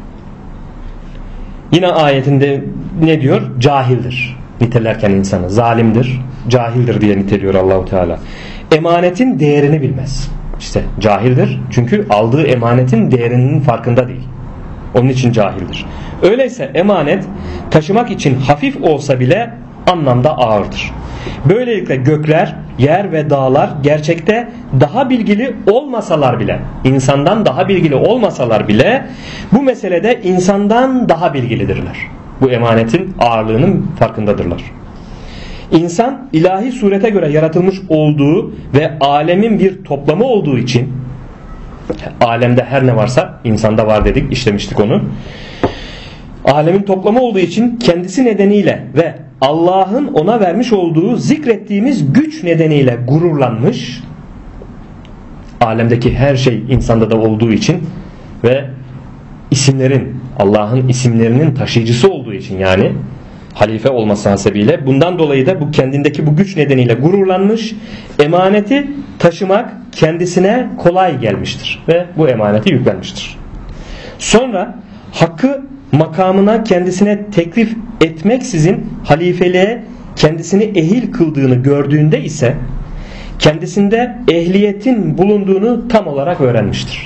Yine ayetinde ne diyor? Cahildir. Nitelerken insanı zalimdir, cahildir diye niteliyor Allahu Teala. Emanetin değerini bilmez. İşte cahildir. Çünkü aldığı emanetin değerinin farkında değil. Onun için cahildir. Öyleyse emanet taşımak için hafif olsa bile anlamda ağırdır. Böylelikle gökler, yer ve dağlar gerçekte daha bilgili olmasalar bile, insandan daha bilgili olmasalar bile bu meselede insandan daha bilgilidirler. Bu emanetin ağırlığının farkındadırlar. İnsan ilahi surete göre yaratılmış olduğu ve alemin bir toplamı olduğu için, alemde her ne varsa insanda var dedik, işlemiştik onu. Alemin toplamı olduğu için kendisi nedeniyle ve Allah'ın ona vermiş olduğu zikrettiğimiz güç nedeniyle gururlanmış. Alemdeki her şey insanda da olduğu için ve isimlerin, Allah'ın isimlerinin taşıyıcısı olduğu için, yani halife olması hasebiyle, bundan dolayı da bu kendindeki bu güç nedeniyle gururlanmış, emaneti taşımak kendisine kolay gelmiştir ve bu emaneti yüklenmiştir. Sonra hakkı makamına kendisine teklif etmeksizin halifeliğe kendisini ehil kıldığını gördüğünde ise kendisinde ehliyetin bulunduğunu tam olarak öğrenmiştir.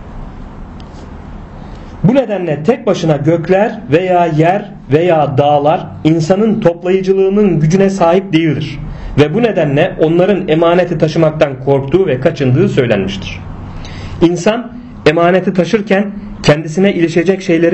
Bu nedenle tek başına gökler veya yer veya dağlar insanın toplayıcılığının gücüne sahip değildir. Ve bu nedenle onların emaneti taşımaktan korktuğu ve kaçındığı söylenmiştir. İnsan emaneti taşırken kendisine ilişecek şeyleri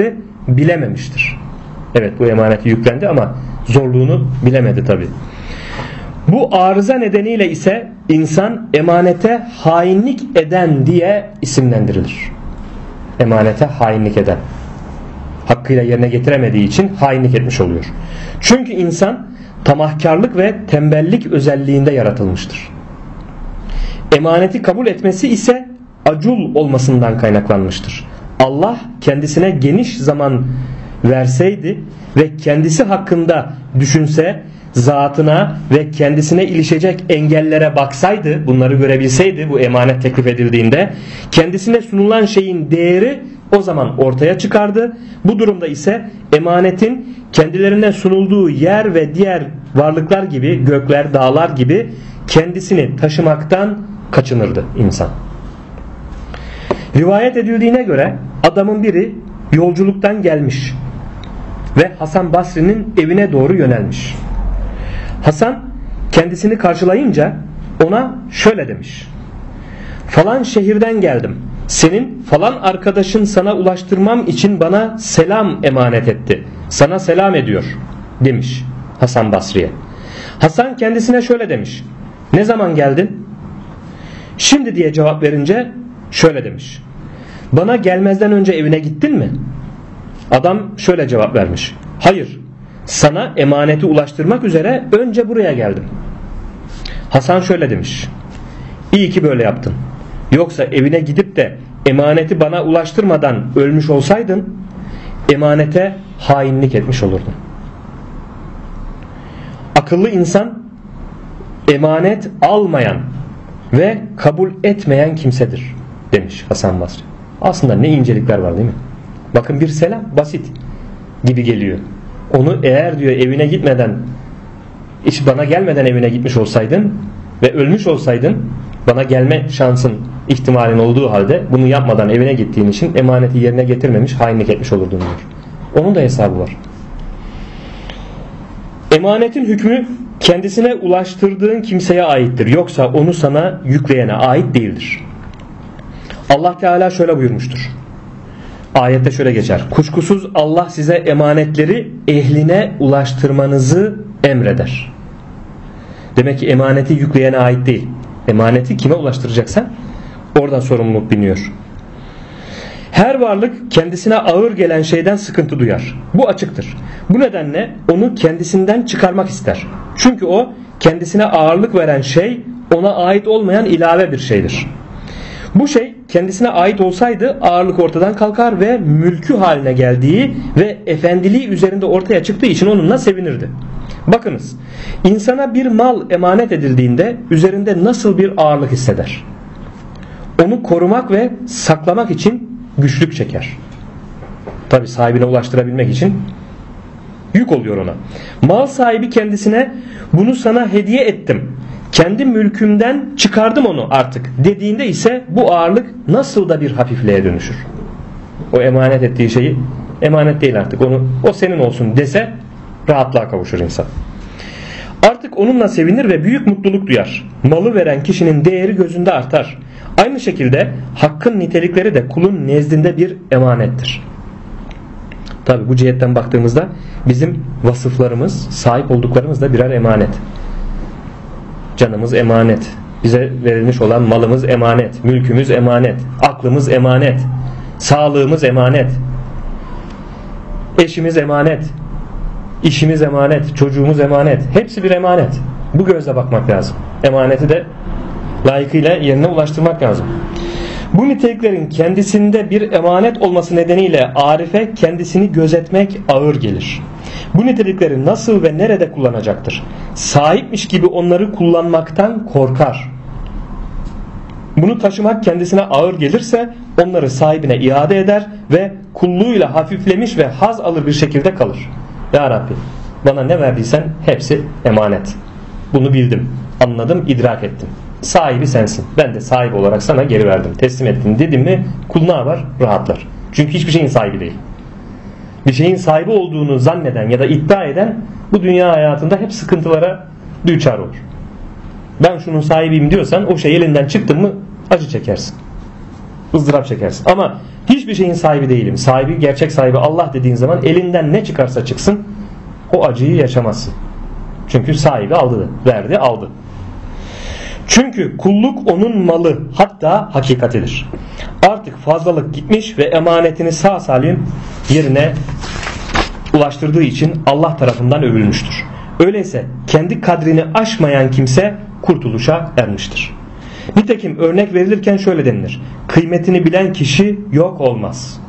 bilememiştir. Evet, bu emaneti yüklendi ama zorluğunu bilemedi tabi. Bu arıza nedeniyle ise insan emanete hainlik eden diye isimlendirilir. Emanete hainlik eden. Hakkıyla yerine getiremediği için hainlik etmiş oluyor. Çünkü insan tamahkarlık ve tembellik özelliğinde yaratılmıştır. Emaneti kabul etmesi ise acul olmasından kaynaklanmıştır. Allah kendisine geniş zaman verseydi ve kendisi hakkında düşünse, zatına ve kendisine ilişecek engellere baksaydı, bunları görebilseydi bu emanet teklif edildiğinde, kendisine sunulan şeyin değeri o zaman ortaya çıkardı. Bu durumda ise emanetin kendilerine sunulduğu yer ve diğer varlıklar gibi, gökler, dağlar gibi kendisini taşımaktan kaçınırdı insan. Rivayet edildiğine göre adamın biri yolculuktan gelmiş ve Hasan Basri'nin evine doğru yönelmiş. Hasan kendisini karşılayınca ona şöyle demiş: falan şehirden geldim. Senin falan arkadaşın sana ulaştırmam için bana selam emanet etti. Sana selam ediyor demiş Hasan Basri'ye. Hasan kendisine şöyle demiş: ne zaman geldin? Şimdi diye cevap verince şöyle demiş: bana gelmezden önce evine gittin mi? Adam şöyle cevap vermiş: hayır, sana emaneti ulaştırmak üzere önce buraya geldim. Hasan şöyle demiş: iyi ki böyle yaptın. Yoksa evine gidip de emaneti bana ulaştırmadan ölmüş olsaydın emanete hainlik etmiş olurdun. Akıllı insan emanet almayan ve kabul etmeyen kimsedir demiş Hasan Basri. Aslında ne incelikler var değil mi? Bakın, bir selam basit gibi geliyor. Onu eğer diyor evine gitmeden, hiç bana gelmeden evine gitmiş olsaydın ve ölmüş olsaydın, bana gelme şansın, ihtimalin olduğu halde bunu yapmadan evine gittiğin için emaneti yerine getirmemiş, hainlik etmiş olurdun diyor. Onun da hesabı var. Emanetin hükmü kendisine ulaştırdığın kimseye aittir. Yoksa onu sana yükleyene ait değildir. Allah Teala şöyle buyurmuştur. Ayette şöyle geçer: kuşkusuz Allah size emanetleri ehline ulaştırmanızı emreder. Demek ki emaneti yükleyene ait değil. Emaneti kime ulaştıracaksan oradan sorumluluk biniyor. Her varlık kendisine ağır gelen şeyden sıkıntı duyar. Bu açıktır. Bu nedenle onu kendisinden çıkarmak ister. Çünkü o kendisine ağırlık veren şey ona ait olmayan ilave bir şeydir. Bu şey kendisine ait olsaydı ağırlık ortadan kalkar ve mülkü haline geldiği ve efendiliği üzerinde ortaya çıktığı için onunla sevinirdi. Bakınız, insana bir mal emanet edildiğinde üzerinde nasıl bir ağırlık hisseder? Onu korumak ve saklamak için güçlük çeker. Tabi sahibine ulaştırabilmek için yük oluyor ona. Mal sahibi kendisine bunu sana hediye ettim, kendi mülkümden çıkardım onu artık dediğinde ise bu ağırlık nasıl da bir hafifliğe dönüşür. O emanet ettiği şeyi emanet değil artık, onu o senin olsun dese rahatlığa kavuşur insan. Artık onunla sevinir ve büyük mutluluk duyar. Malı veren kişinin değeri gözünde artar. Aynı şekilde hakkın nitelikleri de kulun nezdinde bir emanettir. Tabi bu cihetten baktığımızda bizim vasıflarımız, sahip olduklarımız da birer emanet. Canımız emanet, bize verilmiş olan malımız emanet, mülkümüz emanet, aklımız emanet, sağlığımız emanet, eşimiz emanet, işimiz emanet, çocuğumuz emanet. Hepsi bir emanet. Bu gözle bakmak lazım. Emaneti de layıkıyla yerine ulaştırmak lazım. Bu niteliklerin kendisinde bir emanet olması nedeniyle arife kendisini gözetmek ağır gelir. Bu nitelikleri nasıl ve nerede kullanacaktır? Sahipmiş gibi onları kullanmaktan korkar. Bunu taşımak kendisine ağır gelirse onları sahibine iade eder ve kulluğuyla hafiflemiş ve haz alır bir şekilde kalır. Ya Rabbi, bana ne verdiysen hepsi emanet. Bunu bildim, anladım, idrak ettim. Sahibi sensin. Ben de sahip olarak sana geri verdim, teslim ettim dedim mi kul ne yapar? Rahatlar. Çünkü hiçbir şeyin sahibi değil. Bir şeyin sahibi olduğunu zanneden ya da iddia eden bu dünya hayatında hep sıkıntılara düçar olur. Ben şunun sahibiyim diyorsan o şey elinden çıktı mı acı çekersin. ızdırap çekersin. Ama hiçbir şeyin sahibi değilim, sahibi, gerçek sahibi Allah dediğin zaman elinden ne çıkarsa çıksın o acıyı yaşamazsın. Çünkü sahibi aldı, verdi, aldı. Çünkü kulluk onun malı, hatta hakikatidir. Artık fazlalık gitmiş ve emanetini sağ salim yerine ulaştırdığı için Allah tarafından övülmüştür. Öyleyse kendi kadrini aşmayan kimse kurtuluşa ermiştir. Nitekim örnek verilirken şöyle denilir: kıymetini bilen kişi yok olmaz.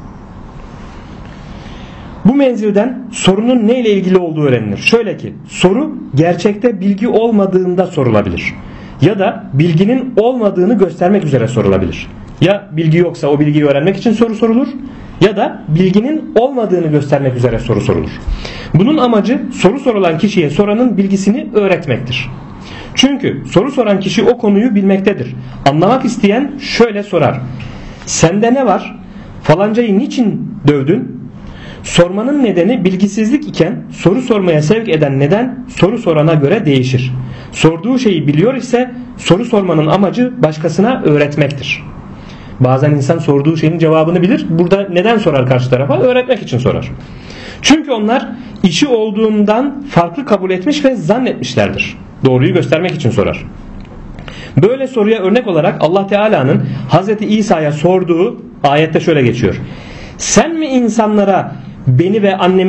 Bu menzilden sorunun neyle ilgili olduğu öğrenilir. Şöyle ki, soru gerçekte bilgi olmadığında sorulabilir. Ya da bilginin olmadığını göstermek üzere sorulabilir. Ya bilgi yoksa o bilgiyi öğrenmek için soru sorulur, ya da bilginin olmadığını göstermek üzere soru sorulur. Bunun amacı soru sorulan kişiye soranın bilgisini öğretmektir. Çünkü soru soran kişi o konuyu bilmektedir. Anlamak isteyen şöyle sorar: sende ne var? Falancayı niçin dövdün? Sormanın nedeni bilgisizlik iken soru sormaya sevk eden neden soru sorana göre değişir. Sorduğu şeyi biliyor ise soru sormanın amacı başkasına öğretmektir. Bazen insan sorduğu şeyin cevabını bilir. Burada neden sorar karşı tarafa? Öğretmek için sorar. Çünkü onlar işi olduğundan farklı kabul etmiş ve zannetmişlerdir. Doğruyu göstermek için sorar. Böyle soruya örnek olarak Allah Teala'nın Hazreti İsa'ya sorduğu ayette şöyle geçiyor: sen mi insanlara beni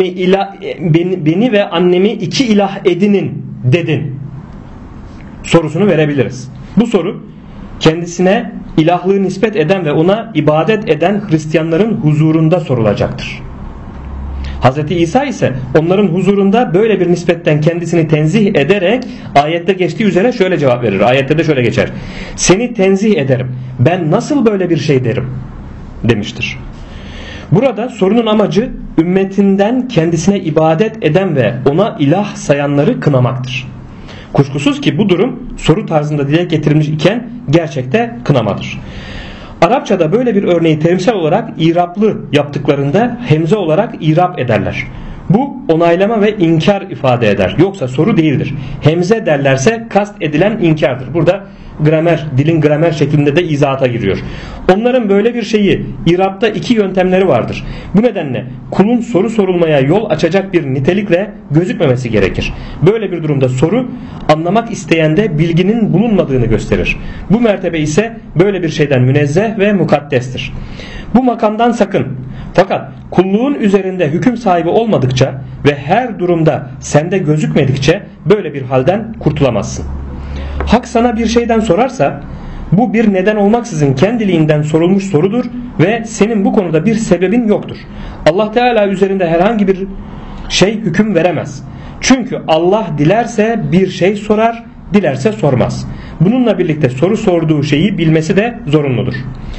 ve annemi iki ilah edinin dedin sorusunu verebiliriz. Bu soru kendisine ilahlığı nispet eden ve ona ibadet eden Hristiyanların huzurunda sorulacaktır. Hz. İsa ise onların huzurunda böyle bir nispetten kendisini tenzih ederek ayette geçtiği üzere şöyle cevap verir. Ayette de şöyle geçer: seni tenzih ederim, ben nasıl böyle bir şey derim demiştir. Burada sorunun amacı ümmetinden kendisine ibadet eden ve ona ilah sayanları kınamaktır. Kuşkusuz ki bu durum soru tarzında dile getirilmiş iken gerçekte kınamadır. Arapçada böyle bir örneği terimsel olarak iraplı yaptıklarında hemze olarak irap ederler. Bu onaylama ve inkar ifade eder. Yoksa soru değildir. Hemze derlerse kast edilen inkardır. Burada gramer, dilin gramer şeklinde de izahata giriyor. Onların böyle bir şeyi irapta iki yöntemleri vardır. Bu nedenle kulun soru sorulmaya yol açacak bir nitelikle gözükmemesi gerekir. Böyle bir durumda soru anlamak isteyende bilginin bulunmadığını gösterir. Bu mertebe ise böyle bir şeyden münezzeh ve mukaddestir. Bu makamdan sakın. Fakat kulluğun üzerinde hüküm sahibi olmadıkça ve her durumda sende gözükmedikçe böyle bir halden kurtulamazsın. Hak sana bir şeyden sorarsa bu bir neden olmaksızın kendiliğinden sorulmuş sorudur ve senin bu konuda bir sebebin yoktur. Allah Teala üzerinde herhangi bir şey hüküm veremez. Çünkü Allah dilerse bir şey sorar, dilerse sormaz. Bununla birlikte soru sorduğu şeyi bilmesi de zorunludur.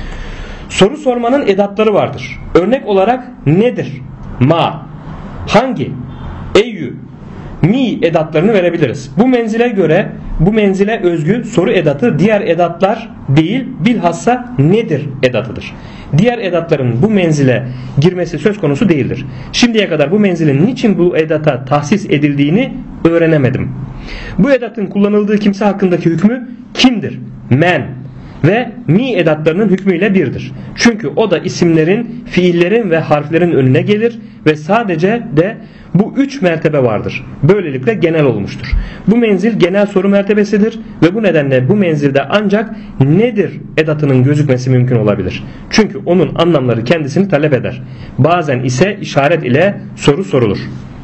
Soru sormanın edatları vardır. Örnek olarak nedir, ma, hangi, eyyü, mi edatlarını verebiliriz. Bu menzile özgü soru edatı diğer edatlar değil, bilhassa nedir edatıdır. Diğer edatların bu menzile girmesi söz konusu değildir. Şimdiye kadar bu menzilin niçin bu edata tahsis edildiğini öğrenemedim. Bu edatın kullanıldığı kimse hakkındaki hükmü kimdir? Men ve mi edatlarının hükmüyle birdir. Çünkü o da isimlerin, fiillerin ve harflerin önüne gelir ve sadece de bu üç mertebe vardır. Böylelikle genel olmuştur. Bu menzil genel soru mertebesidir ve bu nedenle bu menzilde ancak nedir edatının gözükmesi mümkün olabilir. Çünkü onun anlamları kendisini talep eder. Bazen ise işaret ile soru sorulur.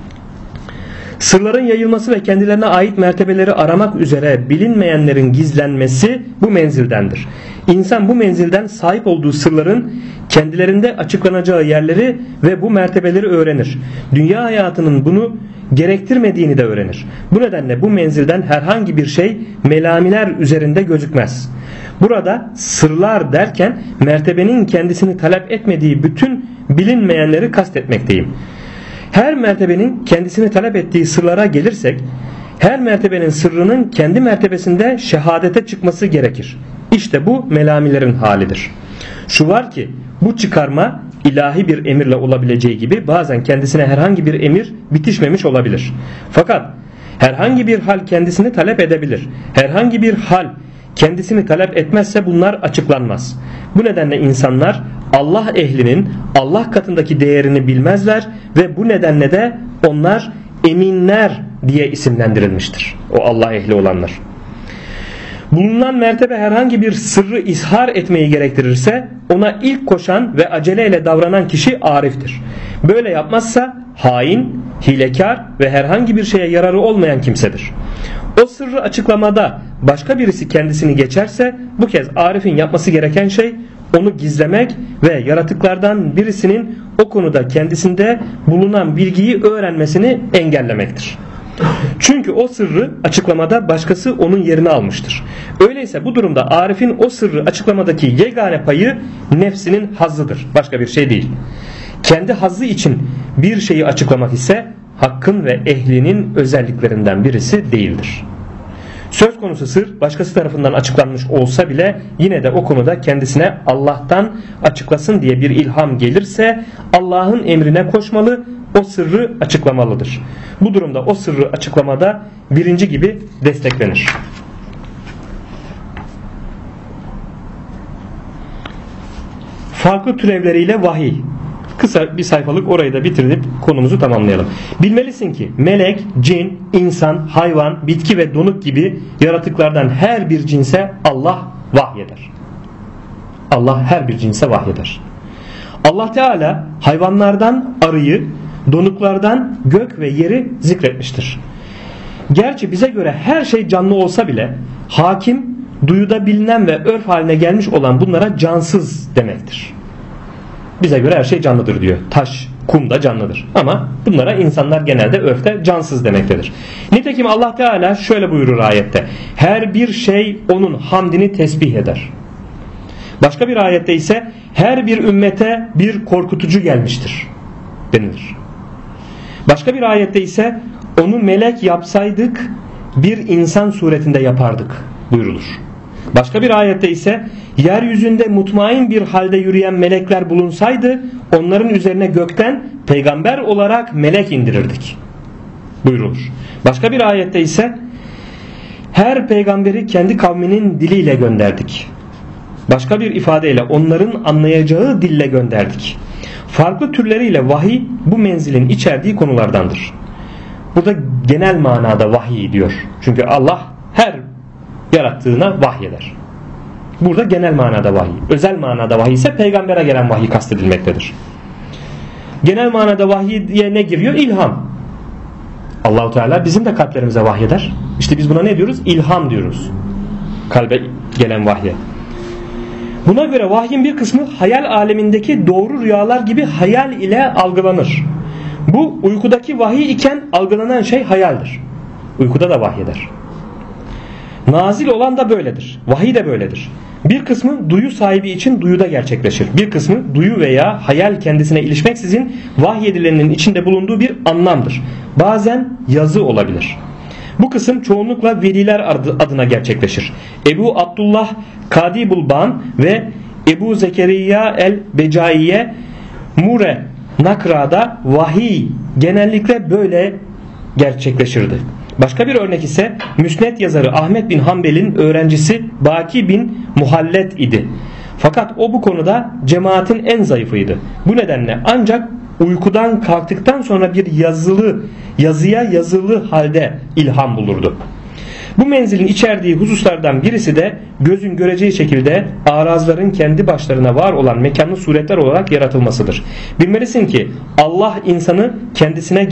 Sırların yayılması ve kendilerine ait mertebeleri aramak üzere bilinmeyenlerin gizlenmesi bu menzildendir. İnsan bu menzilden sahip olduğu sırların kendilerinde açıklanacağı yerleri ve bu mertebeleri öğrenir. Dünya hayatının bunu gerektirmediğini de öğrenir. Bu nedenle bu menzilden herhangi bir şey melamiler üzerinde gözükmez. Burada sırlar derken mertebenin kendisini talep etmediği bütün bilinmeyenleri kastetmekteyim. Her mertebenin kendisini talep ettiği sırlara gelirsek, her mertebenin sırrının kendi mertebesinde şehadete çıkması gerekir. İşte bu melamilerin halidir. Şu var ki bu çıkarma ilahi bir emirle olabileceği gibi bazen kendisine herhangi bir emir bitişmemiş olabilir. Fakat herhangi bir hal kendisini talep edebilir. Herhangi bir hal kendisini talep etmezse bunlar açıklanmaz. Bu nedenle insanlar Allah ehlinin Allah katındaki değerini bilmezler ve bu nedenle de onlar eminler diye isimlendirilmiştir. O Allah ehli olanlar. Bulunan mertebe herhangi bir sırrı izhar etmeyi gerektirirse ona ilk koşan ve aceleyle davranan kişi ariftir. Böyle yapmazsa hain, hilekar ve herhangi bir şeye yararı olmayan kimsedir. O sırrı açıklamada başka birisi kendisini geçerse bu kez arifin yapması gereken şey onu gizlemek ve yaratıklardan birisinin o konuda kendisinde bulunan bilgiyi öğrenmesini engellemektir. Çünkü o sırrı açıklamada başkası onun yerini almıştır. Öyleyse bu durumda arifin o sırrı açıklamadaki yegane payı nefsinin hazzıdır. Başka bir şey değil. Kendi hazzı için bir şeyi açıklamak ise hakkın ve ehlinin özelliklerinden birisi değildir. Söz konusu sır başkası tarafından açıklanmış olsa bile yine de o konuda kendisine Allah'tan açıklasın diye bir ilham gelirse Allah'ın emrine koşmalı, o sırrı açıklamalıdır. Bu durumda o sırrı açıklamada birinci gibi desteklenir. Farklı türevleriyle vahiy. Kısa bir sayfalık orayı da bitirip konumuzu tamamlayalım. Bilmelisin ki melek, cin, insan, hayvan, bitki ve donuk gibi yaratıklardan her bir cinse Allah vahyeder. Allah her bir cinse vahyeder. Allah Teala hayvanlardan arıyı, donuklardan gök ve yeri zikretmiştir. Gerçi bize göre her şey canlı olsa bile hakim, duyuda bilinen ve örf haline gelmiş olan bunlara cansız demektir. Bize göre her şey canlıdır diyor. Taş, kum da canlıdır. Ama bunlara insanlar genelde örfte cansız demektedir. Nitekim Allah Teala şöyle buyurur ayette. Her bir şey onun hamdini tesbih eder. Başka bir ayette ise her bir ümmete bir korkutucu gelmiştir denilir. Başka bir ayette ise onu melek yapsaydık bir insan suretinde yapardık buyurulur. Başka bir ayette ise yeryüzünde mutmain bir halde yürüyen melekler bulunsaydı onların üzerine gökten peygamber olarak melek indirirdik buyurulur. Başka bir ayette ise her peygamberi kendi kavminin diliyle gönderdik. Başka bir ifadeyle onların anlayacağı dille gönderdik. Farklı türleriyle vahiy bu menzilin içerdiği konulardandır. Burada genel manada vahiy diyor. Çünkü Allah her yarattığına vahyeder. Burada genel manada vahiy. Özel manada vahiy ise peygambere gelen vahiy kastedilmektedir. Genel manada vahiy diye ne giriyor? İlham. Allah-u Teala bizim de kalplerimize vahyeder. İşte biz buna ne diyoruz? İlham diyoruz. Kalbe gelen vahye. Buna göre vahyin bir kısmı hayal alemindeki doğru rüyalar gibi hayal ile algılanır. Bu uykudaki vahiy iken algılanan şey hayaldir. Uykuda da vahyeder. Nazil olan da böyledir. Vahiy de böyledir. Bir kısmı duyu sahibi için duyuda gerçekleşir. Bir kısmı duyu veya hayal kendisine ilişmeksizin vahyedilenin içinde bulunduğu bir anlamdır. Bazen yazı olabilir. Bu kısım çoğunlukla veliler adına gerçekleşir. Ebu Abdullah Kadibulban ve Ebu Zekeriya el-Becaiye Mure Nakra'da vahiy genellikle böyle gerçekleşirdi. Başka bir örnek ise Müsned yazarı Ahmet bin Hanbel'in öğrencisi Baki bin Muhallet idi. Fakat o bu konuda cemaatin en zayıfıydı. Bu nedenle ancak uykudan kalktıktan sonra bir yazıya yazılı halde ilham bulurdu. Bu menzilin içerdiği hususlardan birisi de gözün göreceği şekilde arazların kendi başlarına var olan mekanlı suretler olarak yaratılmasıdır. Bilmelisin ki Allah insanı kendisine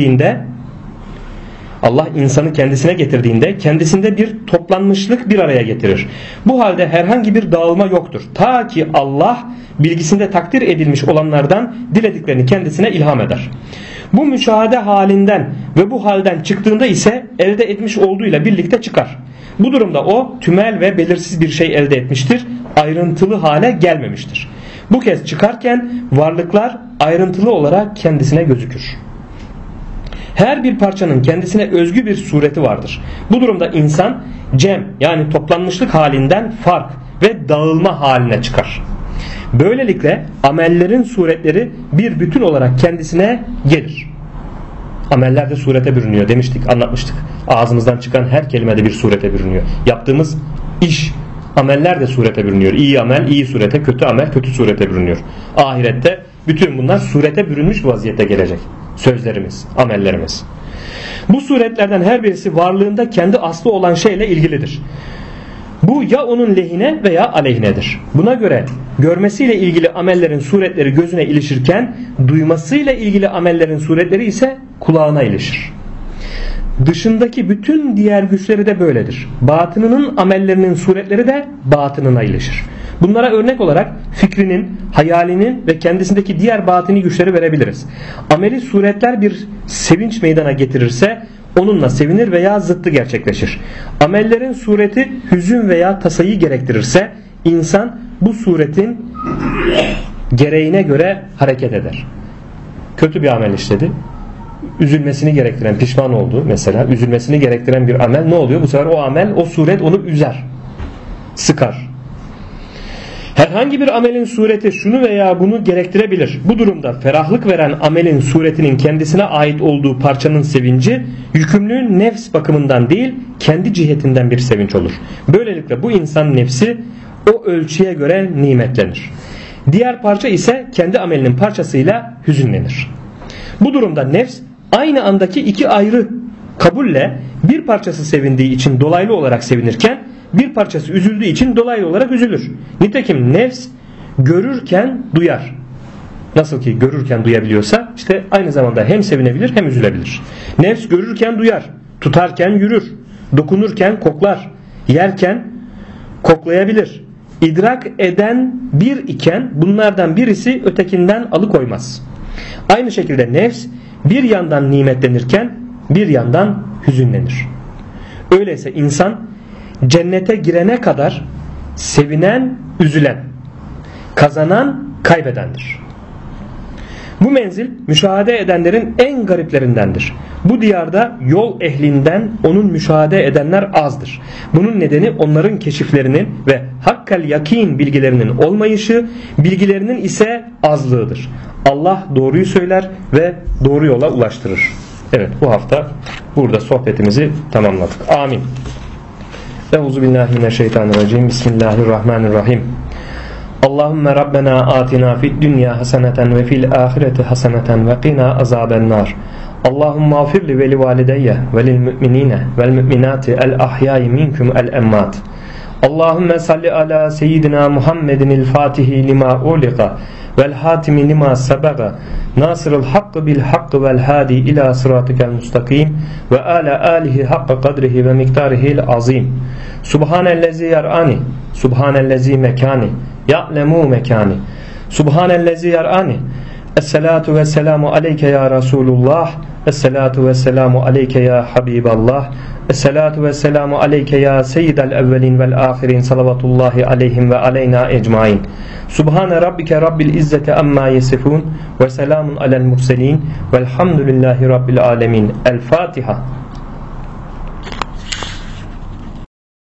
getirdiğinde kendisinde bir toplanmışlık bir araya getirir. Bu halde herhangi bir dağılma yoktur. Ta ki Allah bilgisinde takdir edilmiş olanlardan dilediklerini kendisine ilham eder. Bu müşahede halinden ve bu halden çıktığında ise elde etmiş olduğuyla birlikte çıkar. Bu durumda o tümel ve belirsiz bir şey elde etmiştir. Ayrıntılı hale gelmemiştir. Bu kez çıkarken varlıklar ayrıntılı olarak kendisine gözükür. Her bir parçanın kendisine özgü bir sureti vardır. Bu durumda insan cem yani toplanmışlık halinden fark ve dağılma haline çıkar. Böylelikle amellerin suretleri bir bütün olarak kendisine gelir. Ameller de surete bürünüyor demiştik, anlatmıştık. Ağzımızdan çıkan her kelimede bir surete bürünüyor. Yaptığımız iş, ameller de surete bürünüyor. İyi amel iyi surete, kötü amel kötü surete bürünüyor. Ahirette bütün bunlar surete bürünmüş vaziyette gelecek. Sözlerimiz, amellerimiz. Bu suretlerden her birisi varlığında kendi aslı olan şeyle ilgilidir. Bu ya onun lehine veya aleyhinedir. Buna göre görmesiyle ilgili amellerin suretleri gözüne ilişirken duymasıyla ilgili amellerin suretleri ise kulağına ilişir. Dışındaki bütün diğer güçleri de böyledir. Batınının amellerinin suretleri de batınına ilişir. Bunlara örnek olarak fikrinin, hayalinin ve kendisindeki diğer batini güçleri verebiliriz. Ameli suretler bir sevinç meydana getirirse onunla sevinir veya zıttı gerçekleşir. Amellerin sureti hüzün veya tasayı gerektirirse insan bu suretin gereğine göre hareket eder. Kötü bir amel işledi. Üzülmesini gerektiren, pişman oldu mesela. Üzülmesini gerektiren bir amel ne oluyor? Bu sefer o amel, o suret onu üzer, sıkar. Herhangi bir amelin sureti şunu veya bunu gerektirebilir. Bu durumda ferahlık veren amelin suretinin kendisine ait olduğu parçanın sevinci, yükümlünün nefs bakımından değil, kendi cihetinden bir sevinç olur. Böylelikle bu insan nefsi o ölçüye göre nimetlenir. Diğer parça ise kendi amelinin parçasıyla hüzünlenir. Bu durumda nefs aynı andaki iki ayrı kabulle bir parçası sevindiği için dolaylı olarak sevinirken bir parçası üzüldüğü için dolaylı olarak üzülür. Nitekim nefs görürken duyar. Nasıl ki görürken duyabiliyorsa işte aynı zamanda hem sevinebilir hem üzülebilir. Nefs görürken duyar, tutarken yürür, dokunurken koklar, yerken koklayabilir. İdrak eden bir iken bunlardan birisi ötekinden alıkoymaz. Aynı şekilde nefs bir yandan nimetlenirken bir yandan hüzünlenir. Öyleyse insan cennete girene kadar sevinen, üzülen, kazanan, kaybedendir. Bu menzil müşahede edenlerin en gariplerindendir. Bu diyarda yol ehlinden onun müşahede edenler azdır. Bunun nedeni onların keşiflerinin ve hakkal yakin bilgilerinin olmayışı, bilgilerinin ise azlığıdır. Allah doğruyu söyler ve doğru yola ulaştırır. Evet, bu hafta burada sohbetimizi tamamladık. Amin. Euzubillahimineşşeytanirracim. Bismillahirrahmanirrahim. Allahümme Rabbena atina fid dünya haseneten ve fil ahireti haseneten ve qina azabennar. Allahümme afirli ve li valideyye ve lil müminine vel müminati el ahyai minkum el emmat. Allahümme salli ala seyyidina Muhammedin fatihi lima uliqa vel hatimi lima sebaga nasırıl hakkı bil hakkı vel hadi ila sıratikel mustakim ve ala alihi hakkı kadrihi ve miktarihil azim. Subhanellezi yar'ani, subhanellezi mekani, ya'lemu mekani, subhanellezi yar'ani. Esselatu ve selamu aleyke ya Resulullah, esselatu ve selamu aleyke ya Habiballah, esselatu ve selamu aleyke ya seyyidel evvelin vel ahirin, salavatullahi aleyhim ve aleyna ecmain. Subhane rabbike rabbil izzeti amma yesifun ve selamun alel murselin velhamdülillahi rabbil alemin. El Fatiha.